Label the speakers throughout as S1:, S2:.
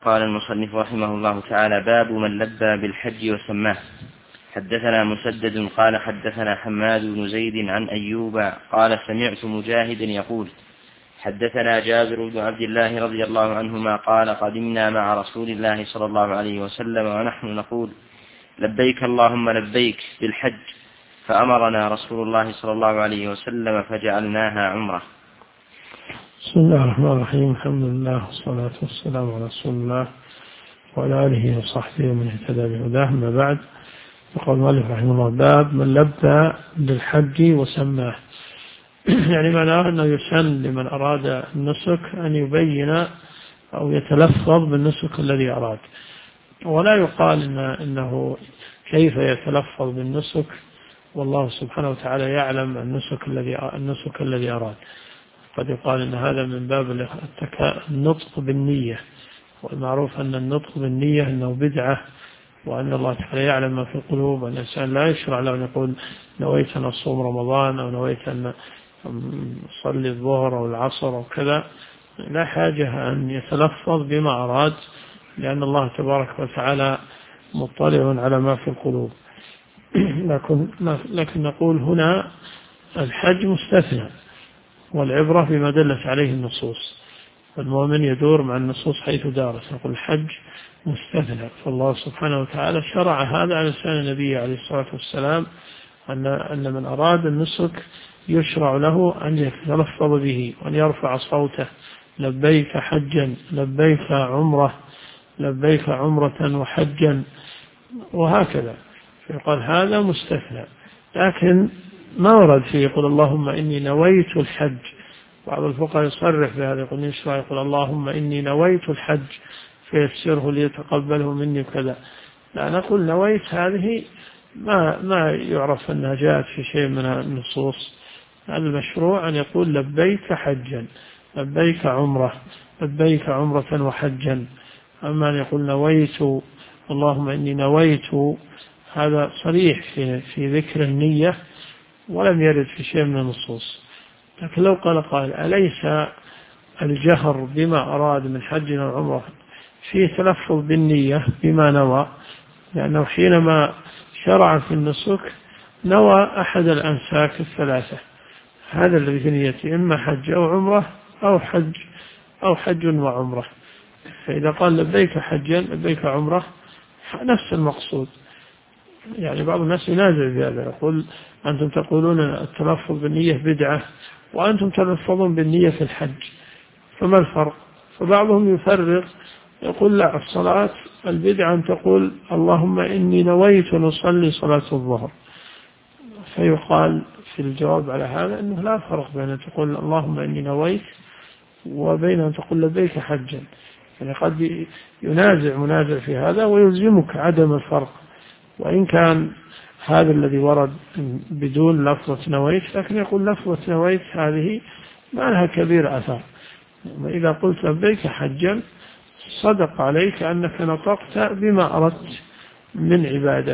S1: قال المصنف رحمه الله تعالى: باب من لبى بالحج وسماه. حدثنا مسدد قال حدثنا حماد بن زيد عن أيوب قال سمعت مجاهدا يقول: حدثنا جابر بن عبد الله رضي الله عنهما قال: قدمنا مع رسول الله صلى الله عليه وسلم ونحن نقول: لبيك اللهم لبيك بالحج، فأمرنا رسول الله صلى الله عليه وسلم فجعلناها عمرة.
S2: بسم الله الرحمن الرحيم. الحمد لله والصلاة والسلام على رسول الله وعلى آله وصحبه ومن اهتدى بهداه. أما بعد، يقول المؤلف رحمه الله: باب من لبى بالحج وسماه. يعني معناه أنه يسن لمن أراد النسك أن يبين أو يتلفظ بالنسك الذي أراد، ولا يقال إنه كيف يتلفظ بالنسك، والله سبحانه وتعالى يعلم النسك الذي أراد. قد يقال إن هذا من باب النطق بالنية، والمعروف أن النطق بالنية أنه بدعة، وأن الله تعالى يعلم ما في القلوب، وأن الإنسان لا يشرع له أن يقول نويت أن أصوم رمضان أو نويت أن أصلي الظهر أو العصر أو كذا. لا حاجة أن يتلفظ بما أراد، لأن الله تبارك وتعالى مطلع على ما في القلوب. لكن نقول هنا الحج مستثنى، والعبرة بما دلت عليه النصوص، المؤمن يدور مع النصوص حيث دارت. نقول الحج مستثنى، فالله سبحانه وتعالى شرع هذا على لسان النبي عليه الصلاة والسلام، أن من أراد النسك يشرع له أن يتلفظ به وأن يرفع صوته: لبيك حجا، لبيك عمرة، لبيك عمرة وحجا، وهكذا. فيقال هذا مستثنى، لكن ما ورد فيه يقول اللهم إني نويت الحج. بعض الفقهاء يصرح بهذا، يقول اللهم إني نويت الحج فيسره ليتقبله مني كذا. لا، نقول نويت هذه ما يعرف أنها جاءت في شيء من النصوص. هذا المشروع أن يقول لبيك حجا، لبيك عمرة، لبيك عمرة وحجا. أما أن يقول نويت، اللهم إني نويت، هذا صريح في ذكر النية، ولم يرد في شيء من النصوص. لكن لو قال قائل: أليس الجهر بما أراد من حج أو عمرة فيه تلفظ بالنية بما نوى؟ لأنه حينما شرع في النسك نوى أحد الأنساك الثلاثة، هذا الذي في نيته إما حج أو عمرة أو حج وعمرة. فإذا قال لبيك حجا، لبيك عمرة، نفس المقصود. يعني بعض الناس ينازع بهذا، يقول أنتم تقولون التلفظ بالنية بدعة، وأنتم تلفظون بالنية في الحج، فما الفرق؟ فبعضهم يفرق، يقول لا، الصلاة البدعة أن تقول اللهم إني نويت أن أصلي صلاة الظهر. فيقال في الجواب على هذا أنه لا فرق بين أن تقول اللهم إني نويت وبين أن تقول لبيك حجا. يعني قد ينازع منازع في هذا ويلزمك عدم الفرق، وإن كان هذا الذي ورد بدون لفظة نويت، لكن يقول لفظة نويت هذه ما لها كبير أثر. إذا قلت لبيك حجا صدق عليك أنك نطقت بما أردت من عبادة،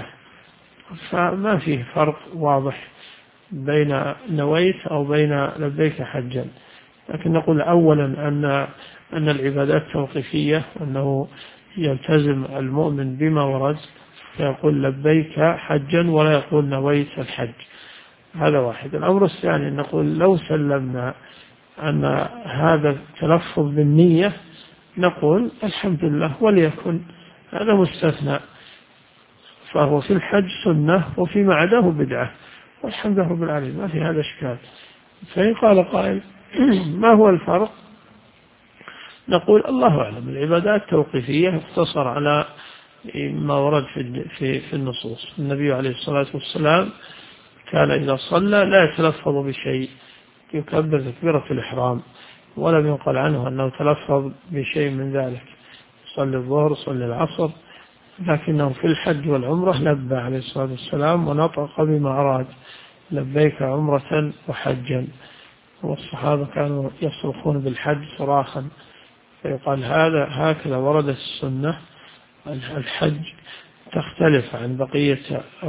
S2: فما فيه فرق واضح بين نويت أو بين لبيك حجا. لكن نقول أولا أن العبادات توقيفية، وأنه يلتزم المؤمن بما ورد، فيقول لبيك حجا ولا يقول نويت الحج. هذا واحد. الأمر الثاني نقول لو سلمنا أن هذا تلفظ بالنية، نقول الحمد لله وليكن، هذا مستثنى، فهو في الحج سنة وفيما عداه بدعة، والحمد لله رب العالمين، ما في هذا إشكال. فإن قال قائل ما هو الفرق؟ نقول الله أعلم. العبادات توقيفية، اقتصر على ما ورد في النصوص. النبي عليه الصلاة والسلام كان إذا صلى لا يتلفظ بشيء، يكبر تكبيرة الإحرام، ولم ينقل عنه أنه تلفظ بشيء من ذلك. صلى الظهر، صلى العصر، لكنه في الحج والعمرة لبى عليه الصلاة والسلام ونطق بما أراد: لبيك عمرة وحجا. والصحابة كانوا يصرخون بالحج صراخا، فيقال هكذا وردت السنة. الحج تختلف عن بقية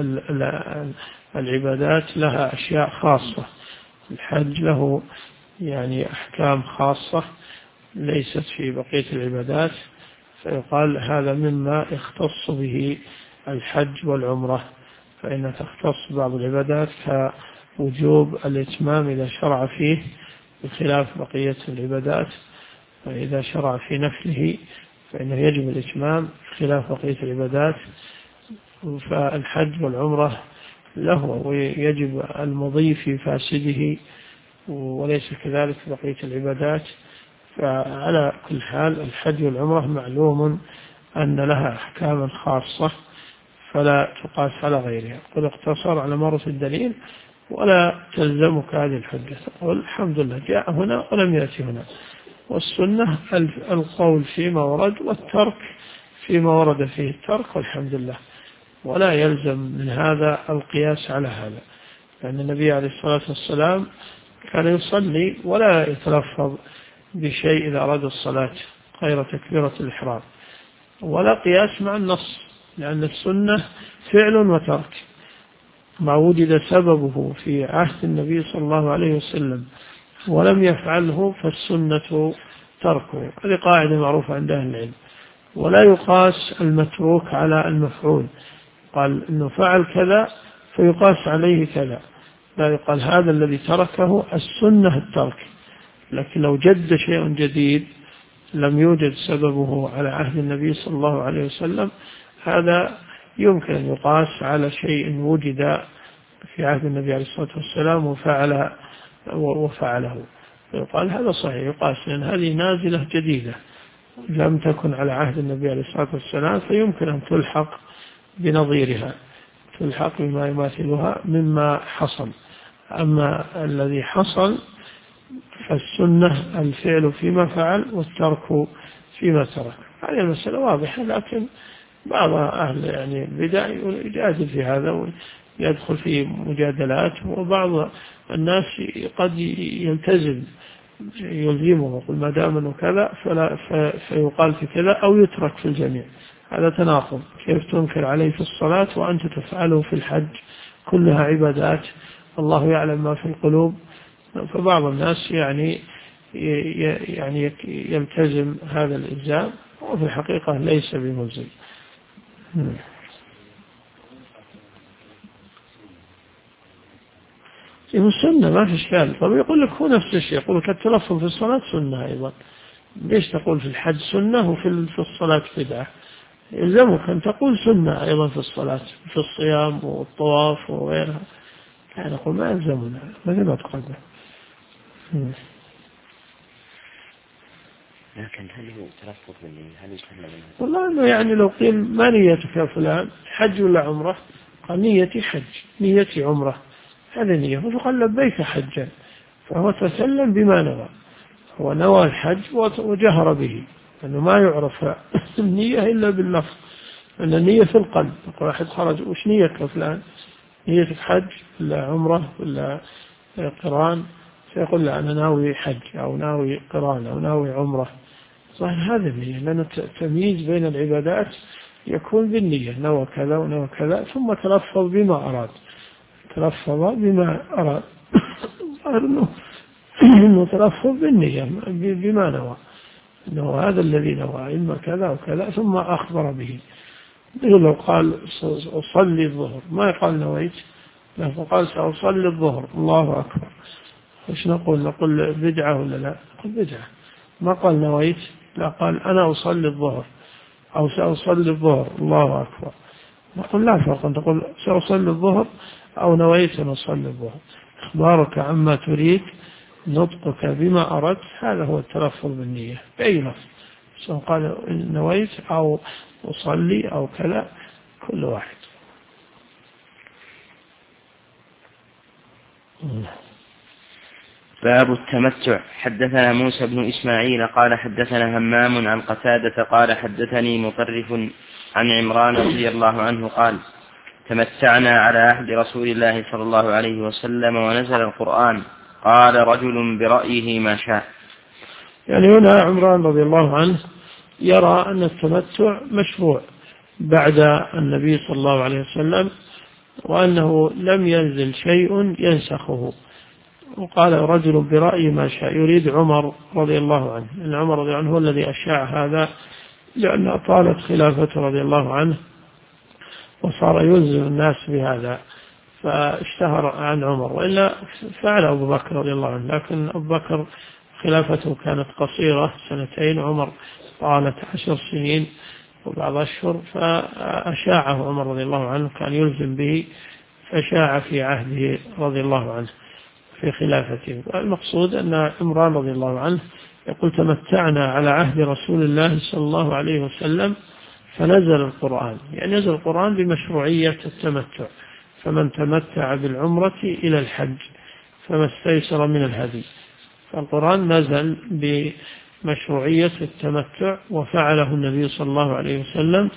S2: العبادات، لها أشياء خاصة. الحج له يعني أحكام خاصة ليست في بقية العبادات، فيقال هذا مما يختص به الحج والعمرة، فإن تختص بعض العبادات كوجوب الإتمام إذا شرع فيه بخلاف بقية العبادات، فإذا شرع في نفله فإنه يجب الإتمام بخلاف بقية العبادات. فالحج والعمرة له ويجب المضي في فاسده وليس كذلك بقية العبادات. فعلى كل حال الحج والعمرة معلوم أن لها أحكاما خاصة فلا تقاس على غيرها. قد اقتصر على مرة الدليل ولا تلزمك هذه الحجة، والحمد لله جاء هنا ولم يأتي هنا. والسنة القول فيما ورد والترك فيما ورد فيه الترك، والحمد لله، ولا يلزم من هذا القياس على هذا، لأن النبي عليه الصلاة والسلام كان يصلي ولا يتلفظ بشيء إذا أراد الصلاة غير تكبيرة الإحرام، ولا قياس مع النص، لأن السنة فعل وترك، ما وجد سببه في عهد النبي صلى الله عليه وسلم ولم يفعله فالسنة تركه. هذه قاعدة معروفة عند أهل العلم. ولا يقاس المتروك على المفعول، قال إنه فعل كذا فيقاس عليه كذا، لا يقال هذا الذي تركه السنة الترك. لكن لو جد شيء جديد لم يوجد سببه على عهد النبي صلى الله عليه وسلم، هذا يمكن أن يقاس على شيء وجد في عهد النبي عليه الصلاة والسلام وفعله، يقال هذا صحيح يقاس، لأن هذه نازلة جديدة لم تكن على عهد النبي عليه الصلاة والسلام، فيمكن أن تلحق بنظيرها، تلحق بما يماثلها مما حصل. أما الذي حصل فالسنة الفعل فيما فعل والترك فيما ترك. هذه المسألة واضحة، لكن بعض أهل البدع يجادل في هذا ويدخل في مجادلات، وبعض الناس قد يلزمه يقول ما دام أنه كذا فيقال في كذا أو يترك في الجميع. هذا تناقض، كيف تنكر عليه في الصلاة وأنت تفعله في الحج؟ كلها عبادات، الله يعلم ما في القلوب. فبعض الناس يعني يلتزم هذا الإلزام وفي الحقيقة ليس بملزم. إنه سنة ما في إشكال. طب يقول لك هو نفس الشيء، يقول لك التلفظ في الصلاة سنة أيضا، ليش تقول في الحج سنة وفي الصلاة بدعة؟ يلزمك أن تقول سنة أيضا في الصلاة، في الصيام والطواف وغيرها. يعني نقول ما يلزمنا، ما تقدم.
S1: لكن هل هو تلفظ مني؟ هل يسمى؟
S2: والله إنه يعني لو قيل ما نيتك يا فلان حج ولا عمرة؟ قال نيتي حج، نيتي عمرة، هذا نية، فقال لبيك حجا، فهو تسلم بما نوى، هو نوى الحج وجهر به، لأنه ما يعرف النية إلا باللفظ، أن النية في القلب. واحد خرج وش نيتك يا فلان؟ نيتك حج ولا عمرة ولا قران؟ سيقول لا أنا ناوي حج أو ناوي قران أو ناوي عمرة. صحيح هذا النية، لأن التمييز بين العبادات يكون بالنية، نوى كذا ونوى كذا ثم تلفظ بما أراد، تلفظ بما أراد إنه تلفظ بالنية بما نوى، إنه هذا الذي نوى إما كذا وكذا ثم أخبر به. لو قال أصلي الظهر ما يقال نويت، لا، فقال سأصلي الظهر الله أكبر، وش نقول بدعة ولا لا؟ نقول بدعة. ما قال نويت، لا، قال أنا أصلي الظهر أو سأصلي الظهر الله أكبر، نقول لا فرق أن تقول سأصلي الظهر أو نويت أن أصلي الظهر. إخبارك عما تريد، نطقك بما أردت، هذا هو التلفظ بالنية بأي لفظ، سواء قال نويت أو أصلي أو كذا، كل واحد.
S1: باب التمتع. حدثنا موسى بن إسماعيل قال حدثنا همام عن قتادة قال حدثني مطرف عن عمران رضي الله عنه قال تمتعنا على عهد رسول الله صلى الله عليه وسلم ونزل القرآن، قال رجل برأيه ما شاء.
S2: يعني هنا عمران رضي الله عنه يرى أن التمتع مشروع بعد النبي صلى الله عليه وسلم، وأنه لم ينزل شيء ينسخه. وقال رجل برأي ما شاء، يريد عمر رضي الله عنه، إن عمر رضي الله عنه هو الذي أشاع هذا لأن طالت خلافته رضي الله عنه وصار يلزم الناس بهذا فاشتهر عن عمر، وإلا فعل أبو بكر رضي الله عنه، لكن أبو بكر خلافته كانت قصيرة 2، عمر طالت 10 سنين وبعض أشهر، فأشاعه عمر رضي الله عنه، كان يلزم به فشاع في عهده رضي الله عنه في خلافته. المقصود أن عمران رضي الله عنه يقول تمتعنا على عهد رسول الله صلى الله عليه وسلم فنزل القرآن، يعني نزل القرآن بمشروعية التمتع، فمن تمتع بالعمرة إلى الحج فما استيسر من الهدي، فالقرآن نزل بمشروعية التمتع وفعله النبي صلى الله عليه وسلم،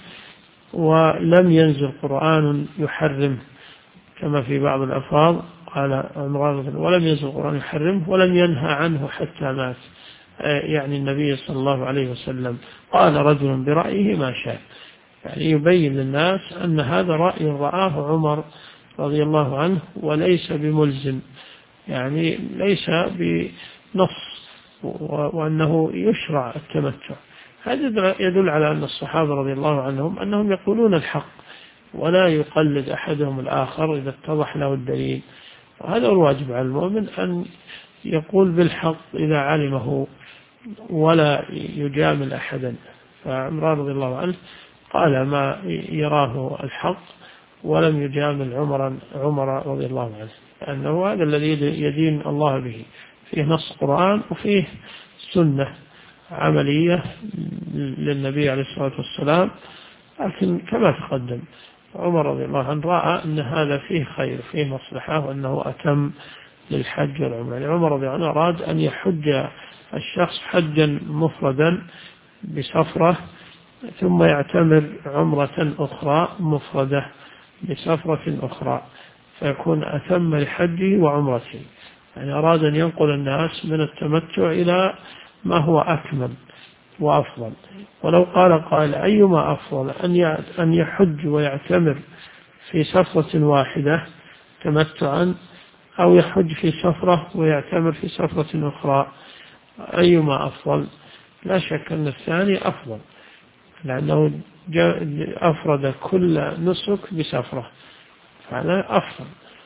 S2: ولم ينزل قرآن يحرم كما في بعض الألفاظ قال عمران، ولم ينزل القرآن يحرمه ولم ينهى عنه حتى مات، يعني النبي صلى الله عليه وسلم قال رجل برأيه ما شاء، يعني يبين للناس أن هذا رأي رآه عمر رضي الله عنه وليس بملزم، يعني ليس بنص، وأنه يشرع التمتع. هذا يدل على أن الصحابة رضي الله عنهم أنهم يقولون الحق ولا يقلد أحدهم الآخر إذا اتضح له الدليل، وهذا هو الواجب على المؤمن أن يقول بالحق إذا علمه ولا يجامل أحدا. فعمران رضي الله عنه قال ما يراه الحق ولم يجامل عمر رضي الله عنه، لأنه هذا الذي يدين الله به، فيه نص قرآن وفيه سنة عملية للنبي عليه الصلاة والسلام. لكن كما تقدم عمر رضي الله عنه رأى أن هذا فيه خير فيه مصلحة وأنه أتم للحج والعمرة. يعني عمر رضي الله عنه أراد أن يحج الشخص حجا مفردا بسفرة ثم يعتمر عمرة أخرى مفردة بسفرة أخرى فيكون أتم لحجه وعمرته، يعني أراد أن ينقل الناس من التمتع إلى ما هو أكمل وأفضل. ولو قال أيما أفضل أن يحج ويعتمر في سفرة واحدة تمتعا أو يحج في سفرة ويعتمر في سفرة أخرى، أيما أفضل؟ لا شك أن الثاني أفضل، لأنه أفرد كل نسك بسفرة، فهذا أفضل.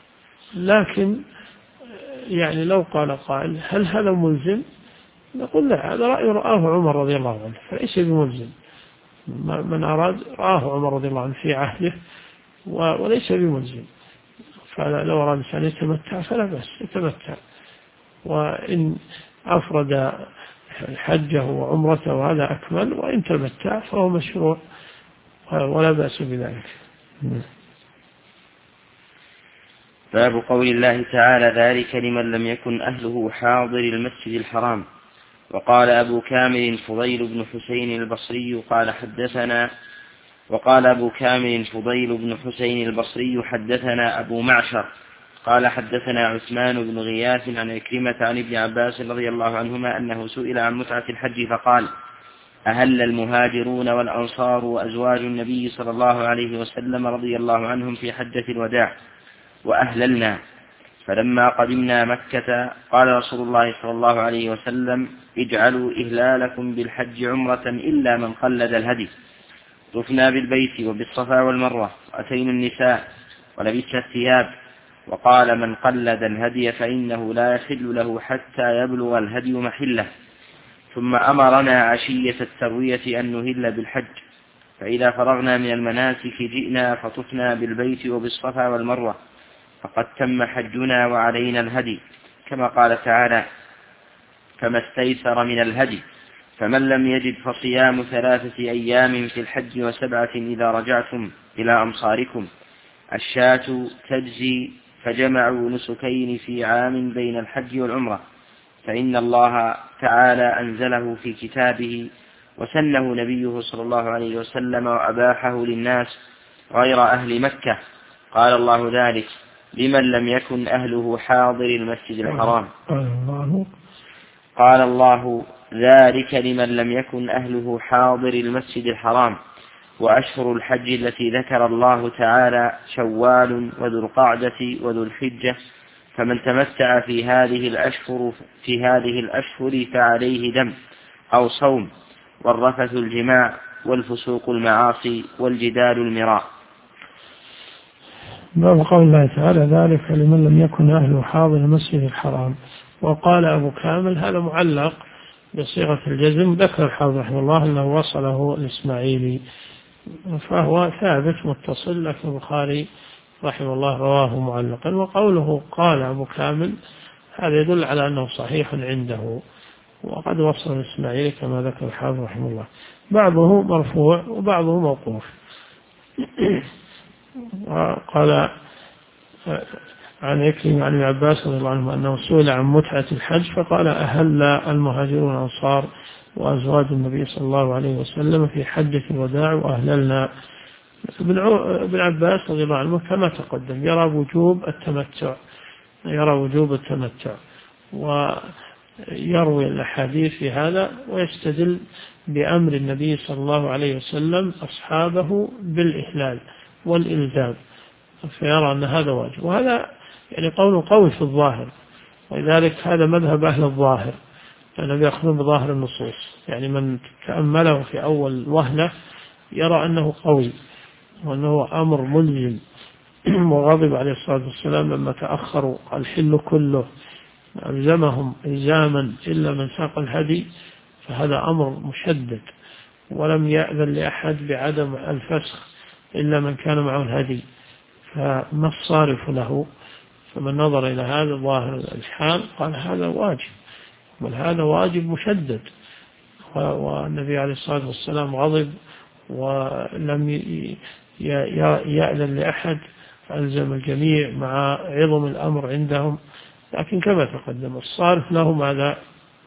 S2: لكن يعني لو قال قائل هل هذا ملزم؟ نقول لا، هذا رأي رآه عمر رضي الله عنه فليس بملزم، من أراد رآه عمر رضي الله عنه في عهده وليس بملزم، فلو أراد الإنسان يتمتع فلا بأس يتمتع، وإن أفرد حجه وعمرته وهذا أكمل، وإن تمتع فهو مشروع ولا بأس بذلك.
S1: باب قول الله تعالى ذلك لمن لم يكن أهله حاضر المسجد الحرام. وقال أبو كامل فضيل بن حسين البصري وقال أبو كامل فضيل بن حسين البصري حدثنا أبو معشر قال حدثنا عثمان بن غياث عن عكرمة عن ابن عباس رضي الله عنهما أنه سئل عن متعة الحج فقال أهل المهاجرون والأنصار وأزواج النبي صلى الله عليه وسلم رضي الله عنهم في حجة الوداع وأهللنا، فلما قدمنا مكة قال رسول الله صلى الله عليه وسلم اجعلوا إهلالكم بالحج عمرة إلا من قلد الهدي. طفنا بالبيت وبالصفا والمروة وأتينا النساء ولبسنا الثياب، وقال من قلد الهدي فإنه لا يحل له حتى يبلغ الهدي محله. ثم أمرنا عشية التروية أن نهل بالحج، فإذا فرغنا من المناسك جئنا فطفنا بالبيت وبالصفا والمروة، فقد تم حجنا وعلينا الهدي، كما قال تعالى فما استيسر من الهدي، فمن لم يجد فصيام 3 أيام في الحج و7 إذا رجعتم إلى أمصاركم. الشاة تجزي، فجمعوا نسكين في عام بين الحج والعمرة، فإن الله تعالى أنزله في كتابه وسنه نبيه صلى الله عليه وسلم وأباحه للناس غير أهل مكة. قال الله ذلك لمن لم يكن أهله حاضر المسجد الحرام. قال الله ذلك لمن لم يكن أهله حاضر المسجد الحرام. وأشهر الحج التي ذكر الله تعالى شوال وذو القعدة وذو الحجة، فمن تمتع في هذه الأشهر فعليه دم أو صوم، والرفث الجماع والفسوق المعاصي والجدال المراء.
S2: باب قول الله تعالى ذلك لمن لم يكن أهله حاضر المسجد الحرام. وقال أبو كامل هذا معلق بصيغة الجزم، ذكر الحافظ رحمه الله أنه وصله الإسماعيلي فهو ثابت متصل، لكن البخاري رحمه الله رواه معلقا. وقوله قال أبو كامل هذا يدل على أنه صحيح عنده، وقد وصل الإسماعيلي كما ذكر الحافظ رحمه الله، بعضه مرفوع وبعضه موقوف. قال عن عكرمة عن ابن عباس رضي الله عنه أنه سئل عن متعة الحج فقال أهل المهاجرون الأنصار وأزواج النبي صلى الله عليه وسلم في حجة الوداع وأهللنا. ابن عباس رضي الله عنه كما تقدم يرى وجوب التمتع ويروي الأحاديث في هذا، ويستدل بأمر النبي صلى الله عليه وسلم أصحابه بالإهلال والإلزام، فيرى أن هذا واجب. وهذا يعني قول قوي في الظاهر، ولذلك هذا مذهب أهل الظاهر لأنهم يأخذون بظاهر النصوص. يعني من تأمله في أول وهلة يرى أنه قوي وأنه أمر ملزم، وغضب عليه الصلاة والسلام لما تأخروا الحل كله ألزمهم إلزاما إلا من ساق الهدي، فهذا أمر مشدد، ولم يأذن لأحد بعدم الفسخ إلا من كان معه الهدي، فما الصارف له؟ فمن نظر إلى هذا ظاهر الحال قال هذا واجب، بل هذا واجب مشدد. والنبي عليه الصلاة والسلام غضب ولم يأذن لأحد، ألزم الجميع مع عظم الأمر عندهم. لكن كما تقدم الصارف لهم هذا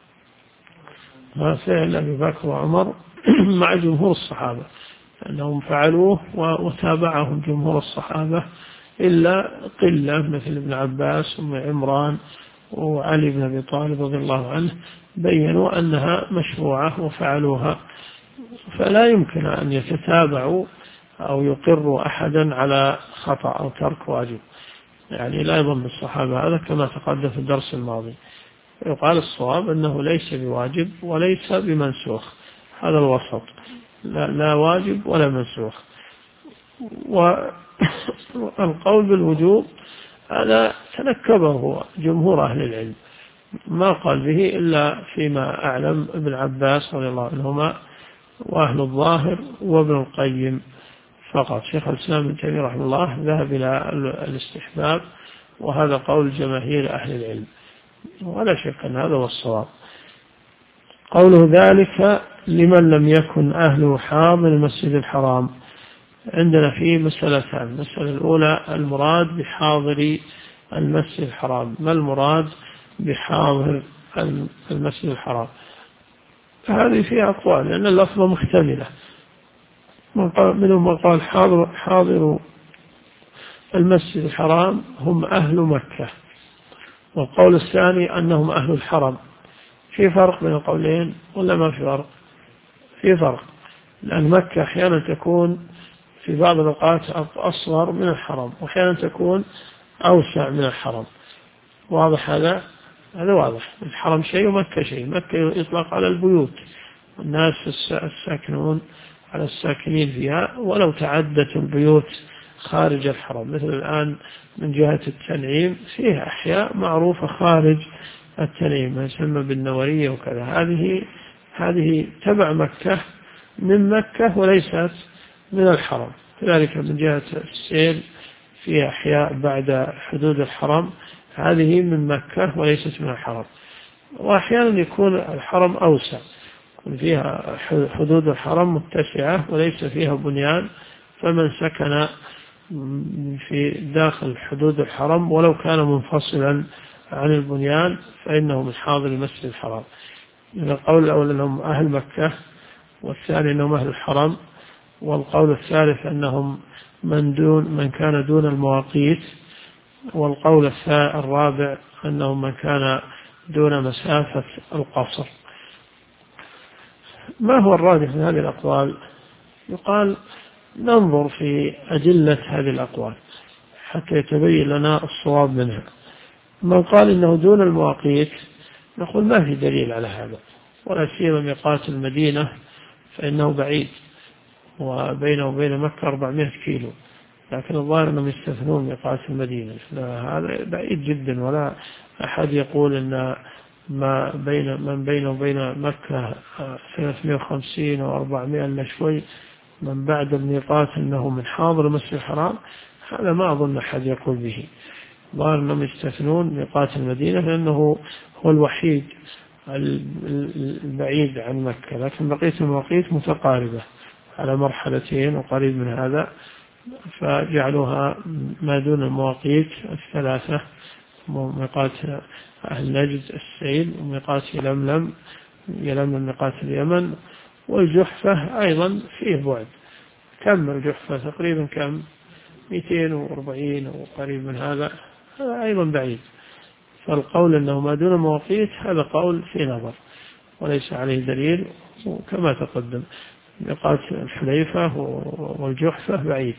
S2: ما فعل أبي بكر وعمر مع جمهور الصحابة، أنهم فعلوه وتابعهم جمهور الصحابة إلا قلة مثل ابن عباس وعمران وعلي بن أبي طالب رضي الله عنه بيّنوا أنها مشروعة وفعلوها. فلا يمكن أن يتتابعوا أو يقروا أحدا على خطأ أو ترك واجب، يعني لا يضم الصحابة هذا كما تقدم في الدرس الماضي. يقال الصواب أنه ليس بواجب وليس بمنسوخ، هذا الوسط، لا واجب ولا منسوخ. والقول بالوجوب هذا تنكبه جمهور أهل العلم، ما قال به إلا فيما أعلم ابن عباس رضي الله عنهما وأهل الظاهر وابن القيم فقط. شيخ الإسلام ابن تيمية رحمه الله ذهب إلى الاستحباب، وهذا قول جماهير أهل العلم، ولا شك أن هذا هو الصواب. قوله ذلك لمن لم يكن أهله حاضر المسجد الحرام، عندنا فيه مسألتان. المسألة الأولى المراد بحاضر المسجد الحرام، ما المراد بحاضر المسجد الحرام؟ هذه فيها أقوال لأن اللفظة محتملة، منهم من قال حاضر المسجد الحرام هم أهل مكة، والقول الثاني أنهم أهل الحرم. في فرق بين القولين ولا ما في فرق؟ في فرق، لأن مكة أحيانا تكون في بعض الأوقات أصغر من الحرم، وأحيانا تكون أوسع من الحرم. واضح هذا واضح. الحرم شيء ومكة شيء. مكة يطلق على البيوت والناس الساكنون على الساكنين فيها، ولو تعدت البيوت خارج الحرم، مثل الآن من جهة التنعيم فيه أحياء معروفة خارج التنعيم ما يسمى بالنورية وكذا، هذه تبع مكة من مكة وليست من الحرم. كذلك من جهة السيل فيها أحياء بعد حدود الحرم، هذه من مكة وليست من الحرم. وأحيانا يكون الحرم أوسع، يكون فيها حدود الحرم متسعة وليس فيها بنيان، فمن سكن في داخل حدود الحرم ولو كان منفصلا عن البنيان فإنه من حاضر المسجد الحرام. القول الأول أنهم أهل مكة، والثاني أنهم أهل الحرم، والقول الثالث أنهم من كان دون المواقيت، والقول الرابع أنهم من كان دون مسافة القصر. ما هو الراجح من هذه الأقوال؟ يقال ننظر في أدلة هذه الأقوال حتى يتبين لنا الصواب منها. من قال إنه دون المواقيت نقول ما في دليل على هذا، ولا سيما ميقات المدينة فإنه بعيد، وبينه وبين مكة 400 كيلو، لكن الظاهر أنهم يستثنون ميقات المدينة. هذا بعيد جدا، ولا أحد يقول أن ما بين من بينه وبين مكة 350 أو 400 إلا شوي من بعد الميقات أنه من حاضر المسجد الحرام، هذا ما أظن أحد يقول به. ظاهر أنهم يستثنون ميقات المدينة لأنه هو الوحيد البعيد عن مكة، لكن بقية المواقيت متقاربة على مرحلتين وقريب من هذا، فجعلوها ما دون المواقيت الثلاثة: ميقات أهل نجد السيل، وميقات يلملم ميقات اليمن، والجحفة أيضا فيه بعد. كم الجحفة؟ تقريبا كم 240 أو قريب من هذا أيضا بعيد. فالقول أنه ما دون المواقيت هذا قول في نظر وليس عليه دليل، وكما تقدم ميقات الحليفة والجحفة بعيد.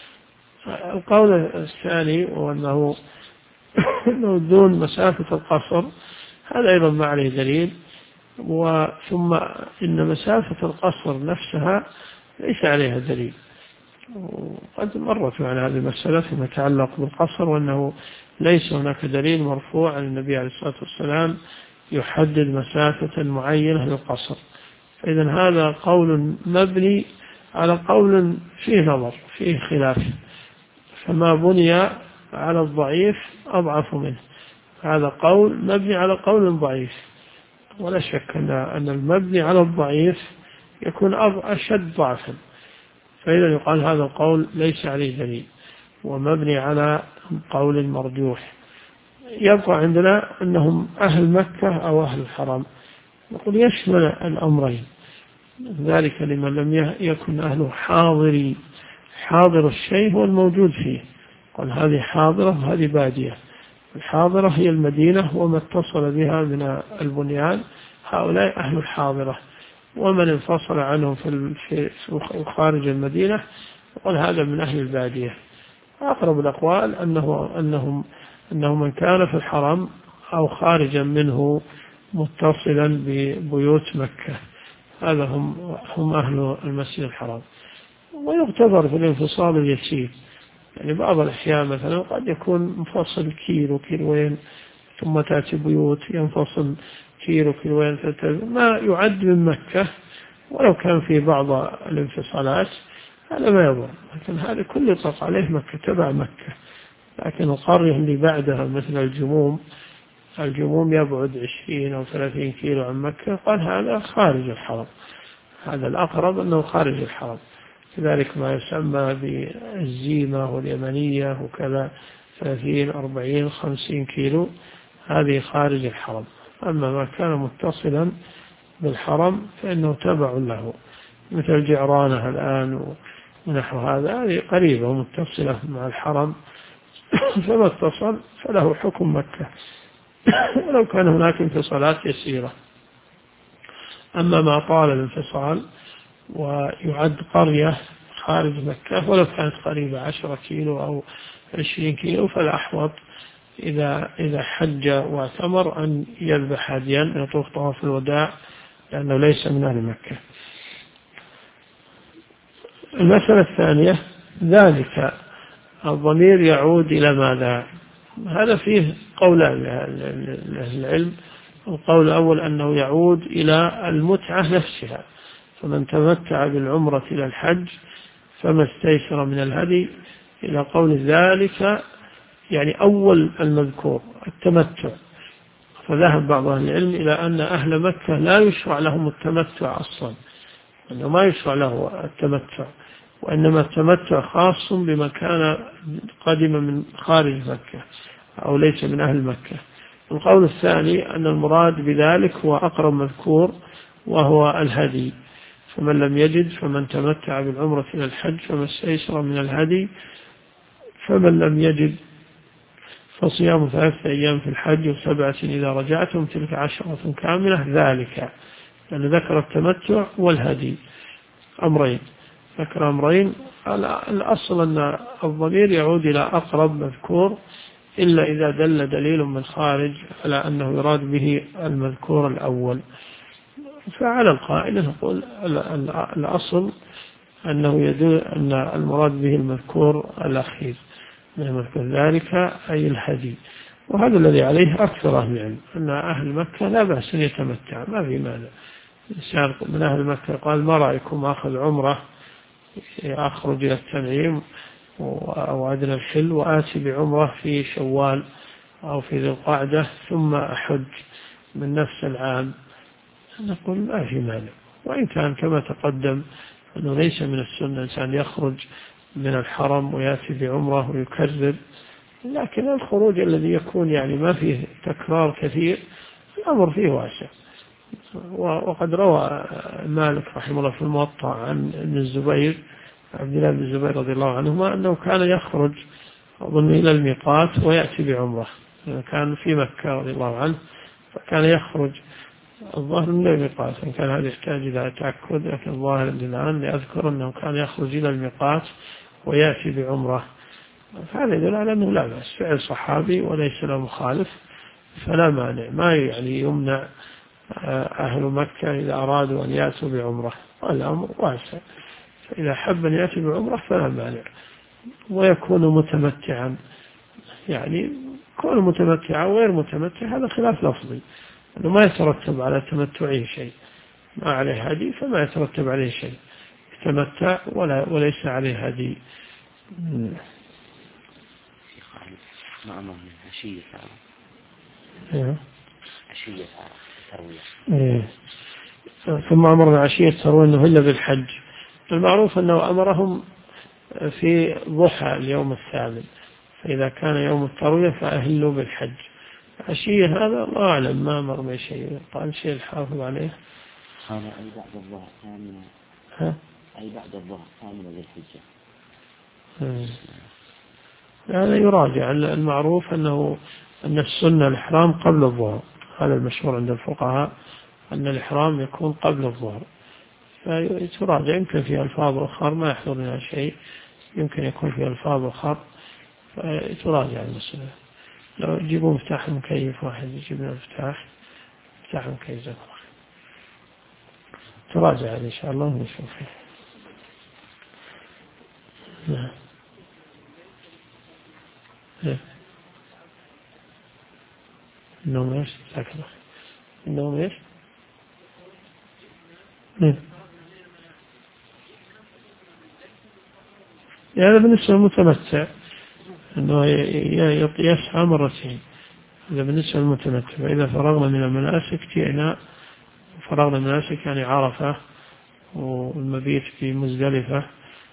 S2: القول الثاني وأنه دون مسافة القصر، هذا أيضا ما عليه دليل. ثم إن مسافة القصر نفسها ليس عليها دليل، وقد مرت معنا هذه المسألة فيما يتعلق بالقصر، وأنه ليس هناك دليل مرفوع عن النبي عليه الصلاة والسلام يحدد مسافة معينة للقصر. فإذا هذا قول مبني على قول فيه نظر فيه خلاف، فما بني على الضعيف أضعف منه. هذا قول مبني على قول ضعيف، ولا شك أن المبني على الضعيف يكون أشد ضعفا، فإذا يقال هذا القول ليس عليه دليل ومبني على قول مرجوح. يبقى عندنا أنهم أهل مكة أو أهل الحرم، نقول يشمل الأمرين، ذلك لمن لم يكن أهله حاضر الشيء هو الموجود فيه. قال هذه حاضرة وهذه بادية. الحاضرة هي المدينة وما اتصل بها من البنيان، هؤلاء أهل الحاضرة. ومن انفصل عنهم في خارج المدينة قال هذا من أهل البادية. أقرب الأقوال أنه من كان في الحرم أو خارجا منه متصلا ببيوت مكة، هذا هم أهل المسجد الحرام. ويغتفر في الانفصال اليسير، يعني بعض الأحيان مثلا قد يكون منفصل كيلوين ثم تأتي بيوت ينفصل كيلوين ما يعد من مكة، ولو كان في بعض الانفصالات هذا ما يضر، لكن هذا كل يطلق عليه مكة تبع مكة. لكن القرية اللي بعدها مثل الجموم يبعد 20 أو 30 كيلو عن مكة، قال هذا خارج الحرم، هذا الأقرب أنه خارج الحرم. كذلك ما يسمى بالزيمة واليمنية وكذا 30 40 50 كيلو، هذه خارج الحرم. أما ما كان متصلا بالحرم فإنه تبع له، مثل جعرانة الآن ونحو هذه قريبة ومتصلة مع الحرم، فما اتصل فله حكم مكة ولو كان هناك انفصالات يسيرة. أما ما طال الانفصال ويعد قرية خارج مكة ولو كانت قريبة 10 كيلو أو 20 كيلو، فالأحوط إذا حج واعتمر أن يذبح هديا يطوف طواف الوداع، لأنه ليس من أهل مكة. المسألة الثانية ذلك الضمير يعود إلى ماذا؟ هذا فيه قولان لأهل العلم. القول الأول أنه يعود إلى المتعة نفسها، فمن تمتع بالعمرة إلى الحج فما استيسر من الهدي، إلى قول ذلك يعني أول المذكور التمتع. فذهب بعض أهل العلم إلى أن أهل مكة لا يشرع لهم التمتع أصلا، أنه ما يشرع له التمتع، وإنما التمتع خاص بما كان قادم من خارج مكة أو ليس من أهل مكة. القول الثاني أن المراد بذلك هو أقرب مذكور وهو الهدي، فمن لم يجد فمن تمتع بالعمرة إلى الحج فما استيسر من الهدي، فمن لم يجد فصيام 3 أيام في الحج و7 إذا رجعتم تلك 10 كاملة، ذلك لأن ذكر التمتع والهدي أمرين، ذكر أمرين. الأصل أن الضمير يعود إلى أقرب مذكور إلا إذا دل دليل من خارج على أنه يراد به المذكور الأول. فعلى القائل نقول الأصل أنه يدل أن المراد به المذكور الأخير من المذكور ذلك أي الهدي. وهذا الذي عليه أكثر أهل العلم، أن أهل مكة لا بأس أن يتمتع، ما في مانع. إنسان من أهل مكة قال ما رأيكم أخذ عمرة، أخرج إلى التنعيم أو أدنى الحل وآتي بعمرة في شوال أو في ذي القعدة ثم أحج من نفس العام، نقول ما في مانع. وإن كان كما تقدم أنه ليس من السنة إنسان يخرج من الحرم ويأتي بعمرة ويكرر، لكن الخروج الذي يكون يعني ما فيه تكرار كثير الأمر فيه واسع. وقد روى مالك رحمه الله في الموطأ عن ابن الزبير عبد الله بن الزبير رضي الله عنهما أنه كان يخرج أظن إلى الميقات ويأتي بعمرة، كان في مكة رضي الله عنه فكان يخرج الظاهر من الميقات، إن كان هذا يحتاج إلى تأكد، لكن الظاهر الآن لأذكر أنه كان يخرج إلى الميقات ويأتي بعمرة. فهذا يدل على أنه لا بأس، فعل صحابي وليس له مخالف، فلا مانع، ما يعني يمنع أهل مكة إذا أرادوا أن يأتوا بعمرة، والأمر واسع، فإذا حب أن يأتي بعمرة فلا مانع. ويكون متمتعا، يعني كون متمتعا وغير متمتع هذا خلاف لفظي، أنه ما يترتب على تمتعه شيء، ما عليه هدي فما يترتب عليه شيء، يتمتع وليس عليه هدي.
S1: ما أمر من عشية
S2: تروية. ثم أمرنا عشية تروية أنه إلا بالحج. المعروف أنه أمرهم في ضحى اليوم الثامن، فإذا كان يوم التروية فأهلوا بالحج. عشية هذا الله أعلم، ما أمر بشيء، قال شيء الحافظ عليه
S1: قال أي بعد الظهر ثامنة، أي بعد الظهر ثامنة ذي الحجة.
S2: هذا يراجع. المعروف أن السنة الإحرام قبل الظهر، هذا المشهور عند الفقهاء أن الإحرام يكون قبل الظهر، فتراجع. يمكن في ألفاظ أخرى ما يحضر منها شيء، يمكن يكون في ألفاظ أخرى، فتراجع المسألة. لو يجيبوا مفتاح مكيف، واحد يجيب لنا مفتاح مكيف، تراجع إن شاء الله ونشوف. نعم. النوم ايش؟ ساكنة النوم ايش؟ هذا بالنسبة للمتمتع أنه يسعى مرتين، هذا بالنسبة للمتمتع. فإذا فرغنا من المناسك جئنا، فرغنا من المناسك يعني عرفة والمبيت في مزدلفة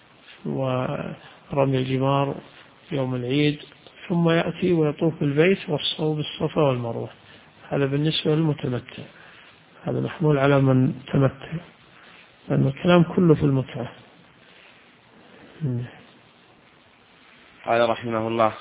S2: ورمي الجمار يوم العيد، ثم يأتي ويطوف بالبيت والصوم بالصفا والمروة. هذا بالنسبة للمتمتع، هذا محمول على من تمتع، لأن الكلام كله في المتعة.
S1: قال رحمه الله: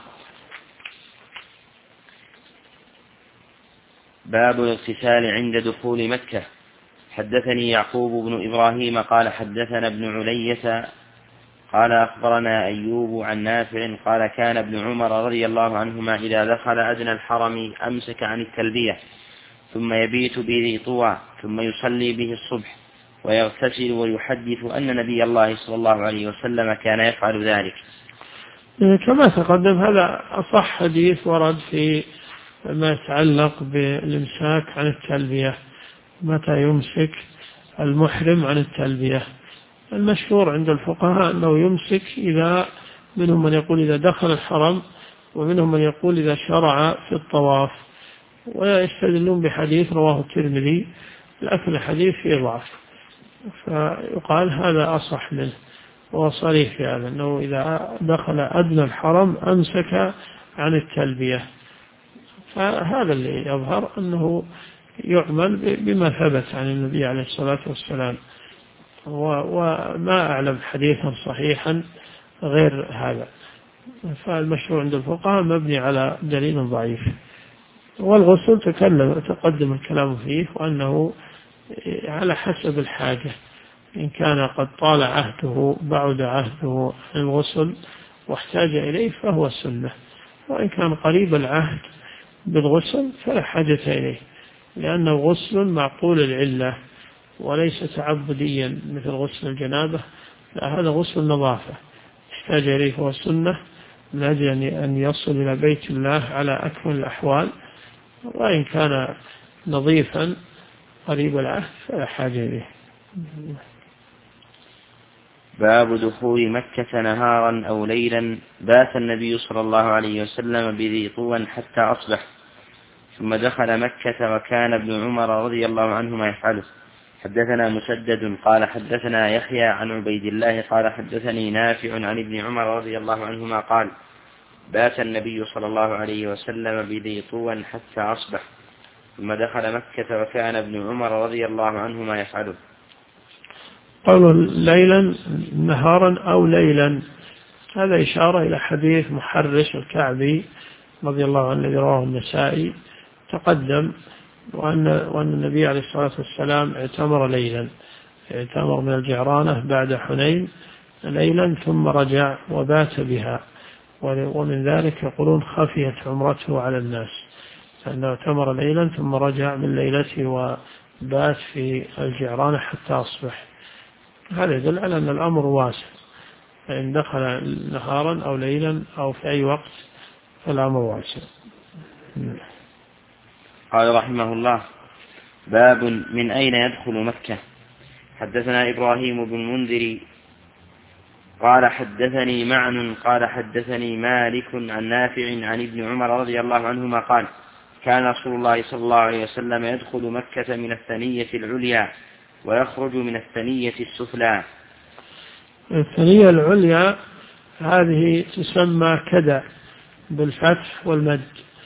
S1: باب الاغتسال عند دخول مكة. حدثني يعقوب بن إبراهيم قال حدثنا ابن علية قال أخبرنا أيوب عن نافع قال كان ابن عمر رضي الله عنهما إذا دخل أدنى الحرم أمسك عن التلبية، ثم يبيت بذي طوى، ثم يصلي به الصبح ويغتسل ويحدث أن نبي الله صلى الله عليه وسلم كان يفعل ذلك.
S2: كما تقدم هذا أصح حديث ورد في ما يتعلق بالإمساك عن التلبية، متى يمسك المحرم عن التلبية. المشهور عند الفقهاء أنه يمسك إذا، منهم من يقول إذا دخل الحرم، ومنهم من يقول إذا شرع في الطواف، ويستدلون بحديث رواه الترمذي لكن الحديث فيه ضعف، فيقال هذا أصح منه، وهو صريح في هذا أنه إذا دخل أدنى الحرم أمسك عن التلبية. فهذا اللي يظهر أنه يعمل بما ثبت عن النبي عليه الصلاة والسلام، وما أعلم حديثا صحيحا غير هذا. فالمشروع عند الفقهاء مبني على دليل ضعيف. والغسل تقدم الكلام فيه، وأنه على حسب الحاجة، إن كان قد طال عهده بعد عهده عن الغسل واحتاج إليه فهو السنة، وإن كان قريب العهد بالغسل فلا حاجة إليه، لأنه غسل معقول العلة وليس تعبديا مثل غسل الجنابة لا، هذا غسل النظافة يحتاج إليه، هو السنة من أجل أن يصل إلى بيت الله على أكمل الأحوال، وإن كان نظيفا قريب العهد فلا حاجة إليه.
S1: باب دخول مكة نهارا أو ليلا. بات النبي صلى الله عليه وسلم بذي طوى حتى أصبح، ثم دخل مكة وكان ابن عمر رضي الله عنهما يفعله. حدثنا مسدد قال حدثنا يحيى عن عبيد الله قال حدثني نافع عن ابن عمر رضي الله عنهما قال بات النبي صلى الله عليه وسلم بذي طوى حتى أصبح، ثم دخل مكة وكان ابن عمر رضي الله عنهما يفعله.
S2: قالوا ليلا نهارا أو ليلا، هذا إشارة إلى حديث محرش الكعبي رضي الله عنه الذي رواه النسائي تقدم، وأن النبي عليه الصلاة والسلام اعتمر ليلا، اعتمر من الجعرانة بعد حنين ليلا ثم رجع وبات بها، ومن ذلك يقولون خفيت عمرته على الناس، لأنه اعتمر ليلا ثم رجع من ليلته وبات في الجعرانة حتى أصبح. هذا يدل على أن الأمر واسع، فإن دخل نهارا أو ليلا أو في أي وقت فالأمر واسع.
S1: قال رحمه الله باب من أين يدخل مكة. حدثنا إبراهيم بن المنذر قال حدثني معن قال حدثني مالك عن نافع عن ابن عمر رضي الله عنهما قال كان رسول الله صلى الله عليه وسلم يدخل مكة من الثنية العليا ويخرج من الثنية السفلى.
S2: الثنية العليا هذه تسمى كدى بالفتح والمد،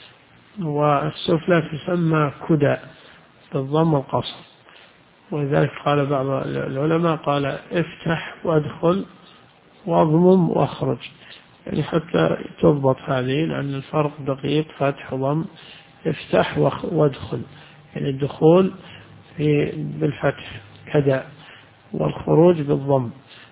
S2: والسفلى تسمى كدى بالضم والقصر، ولذلك قال بعض العلماء قال افتح وادخل واضمم واخرج، يعني حتى تضبط هذه، لأن الفرق دقيق، فتح وضم، افتح وادخل، يعني الدخول بالفتح كدى والخروج بالضم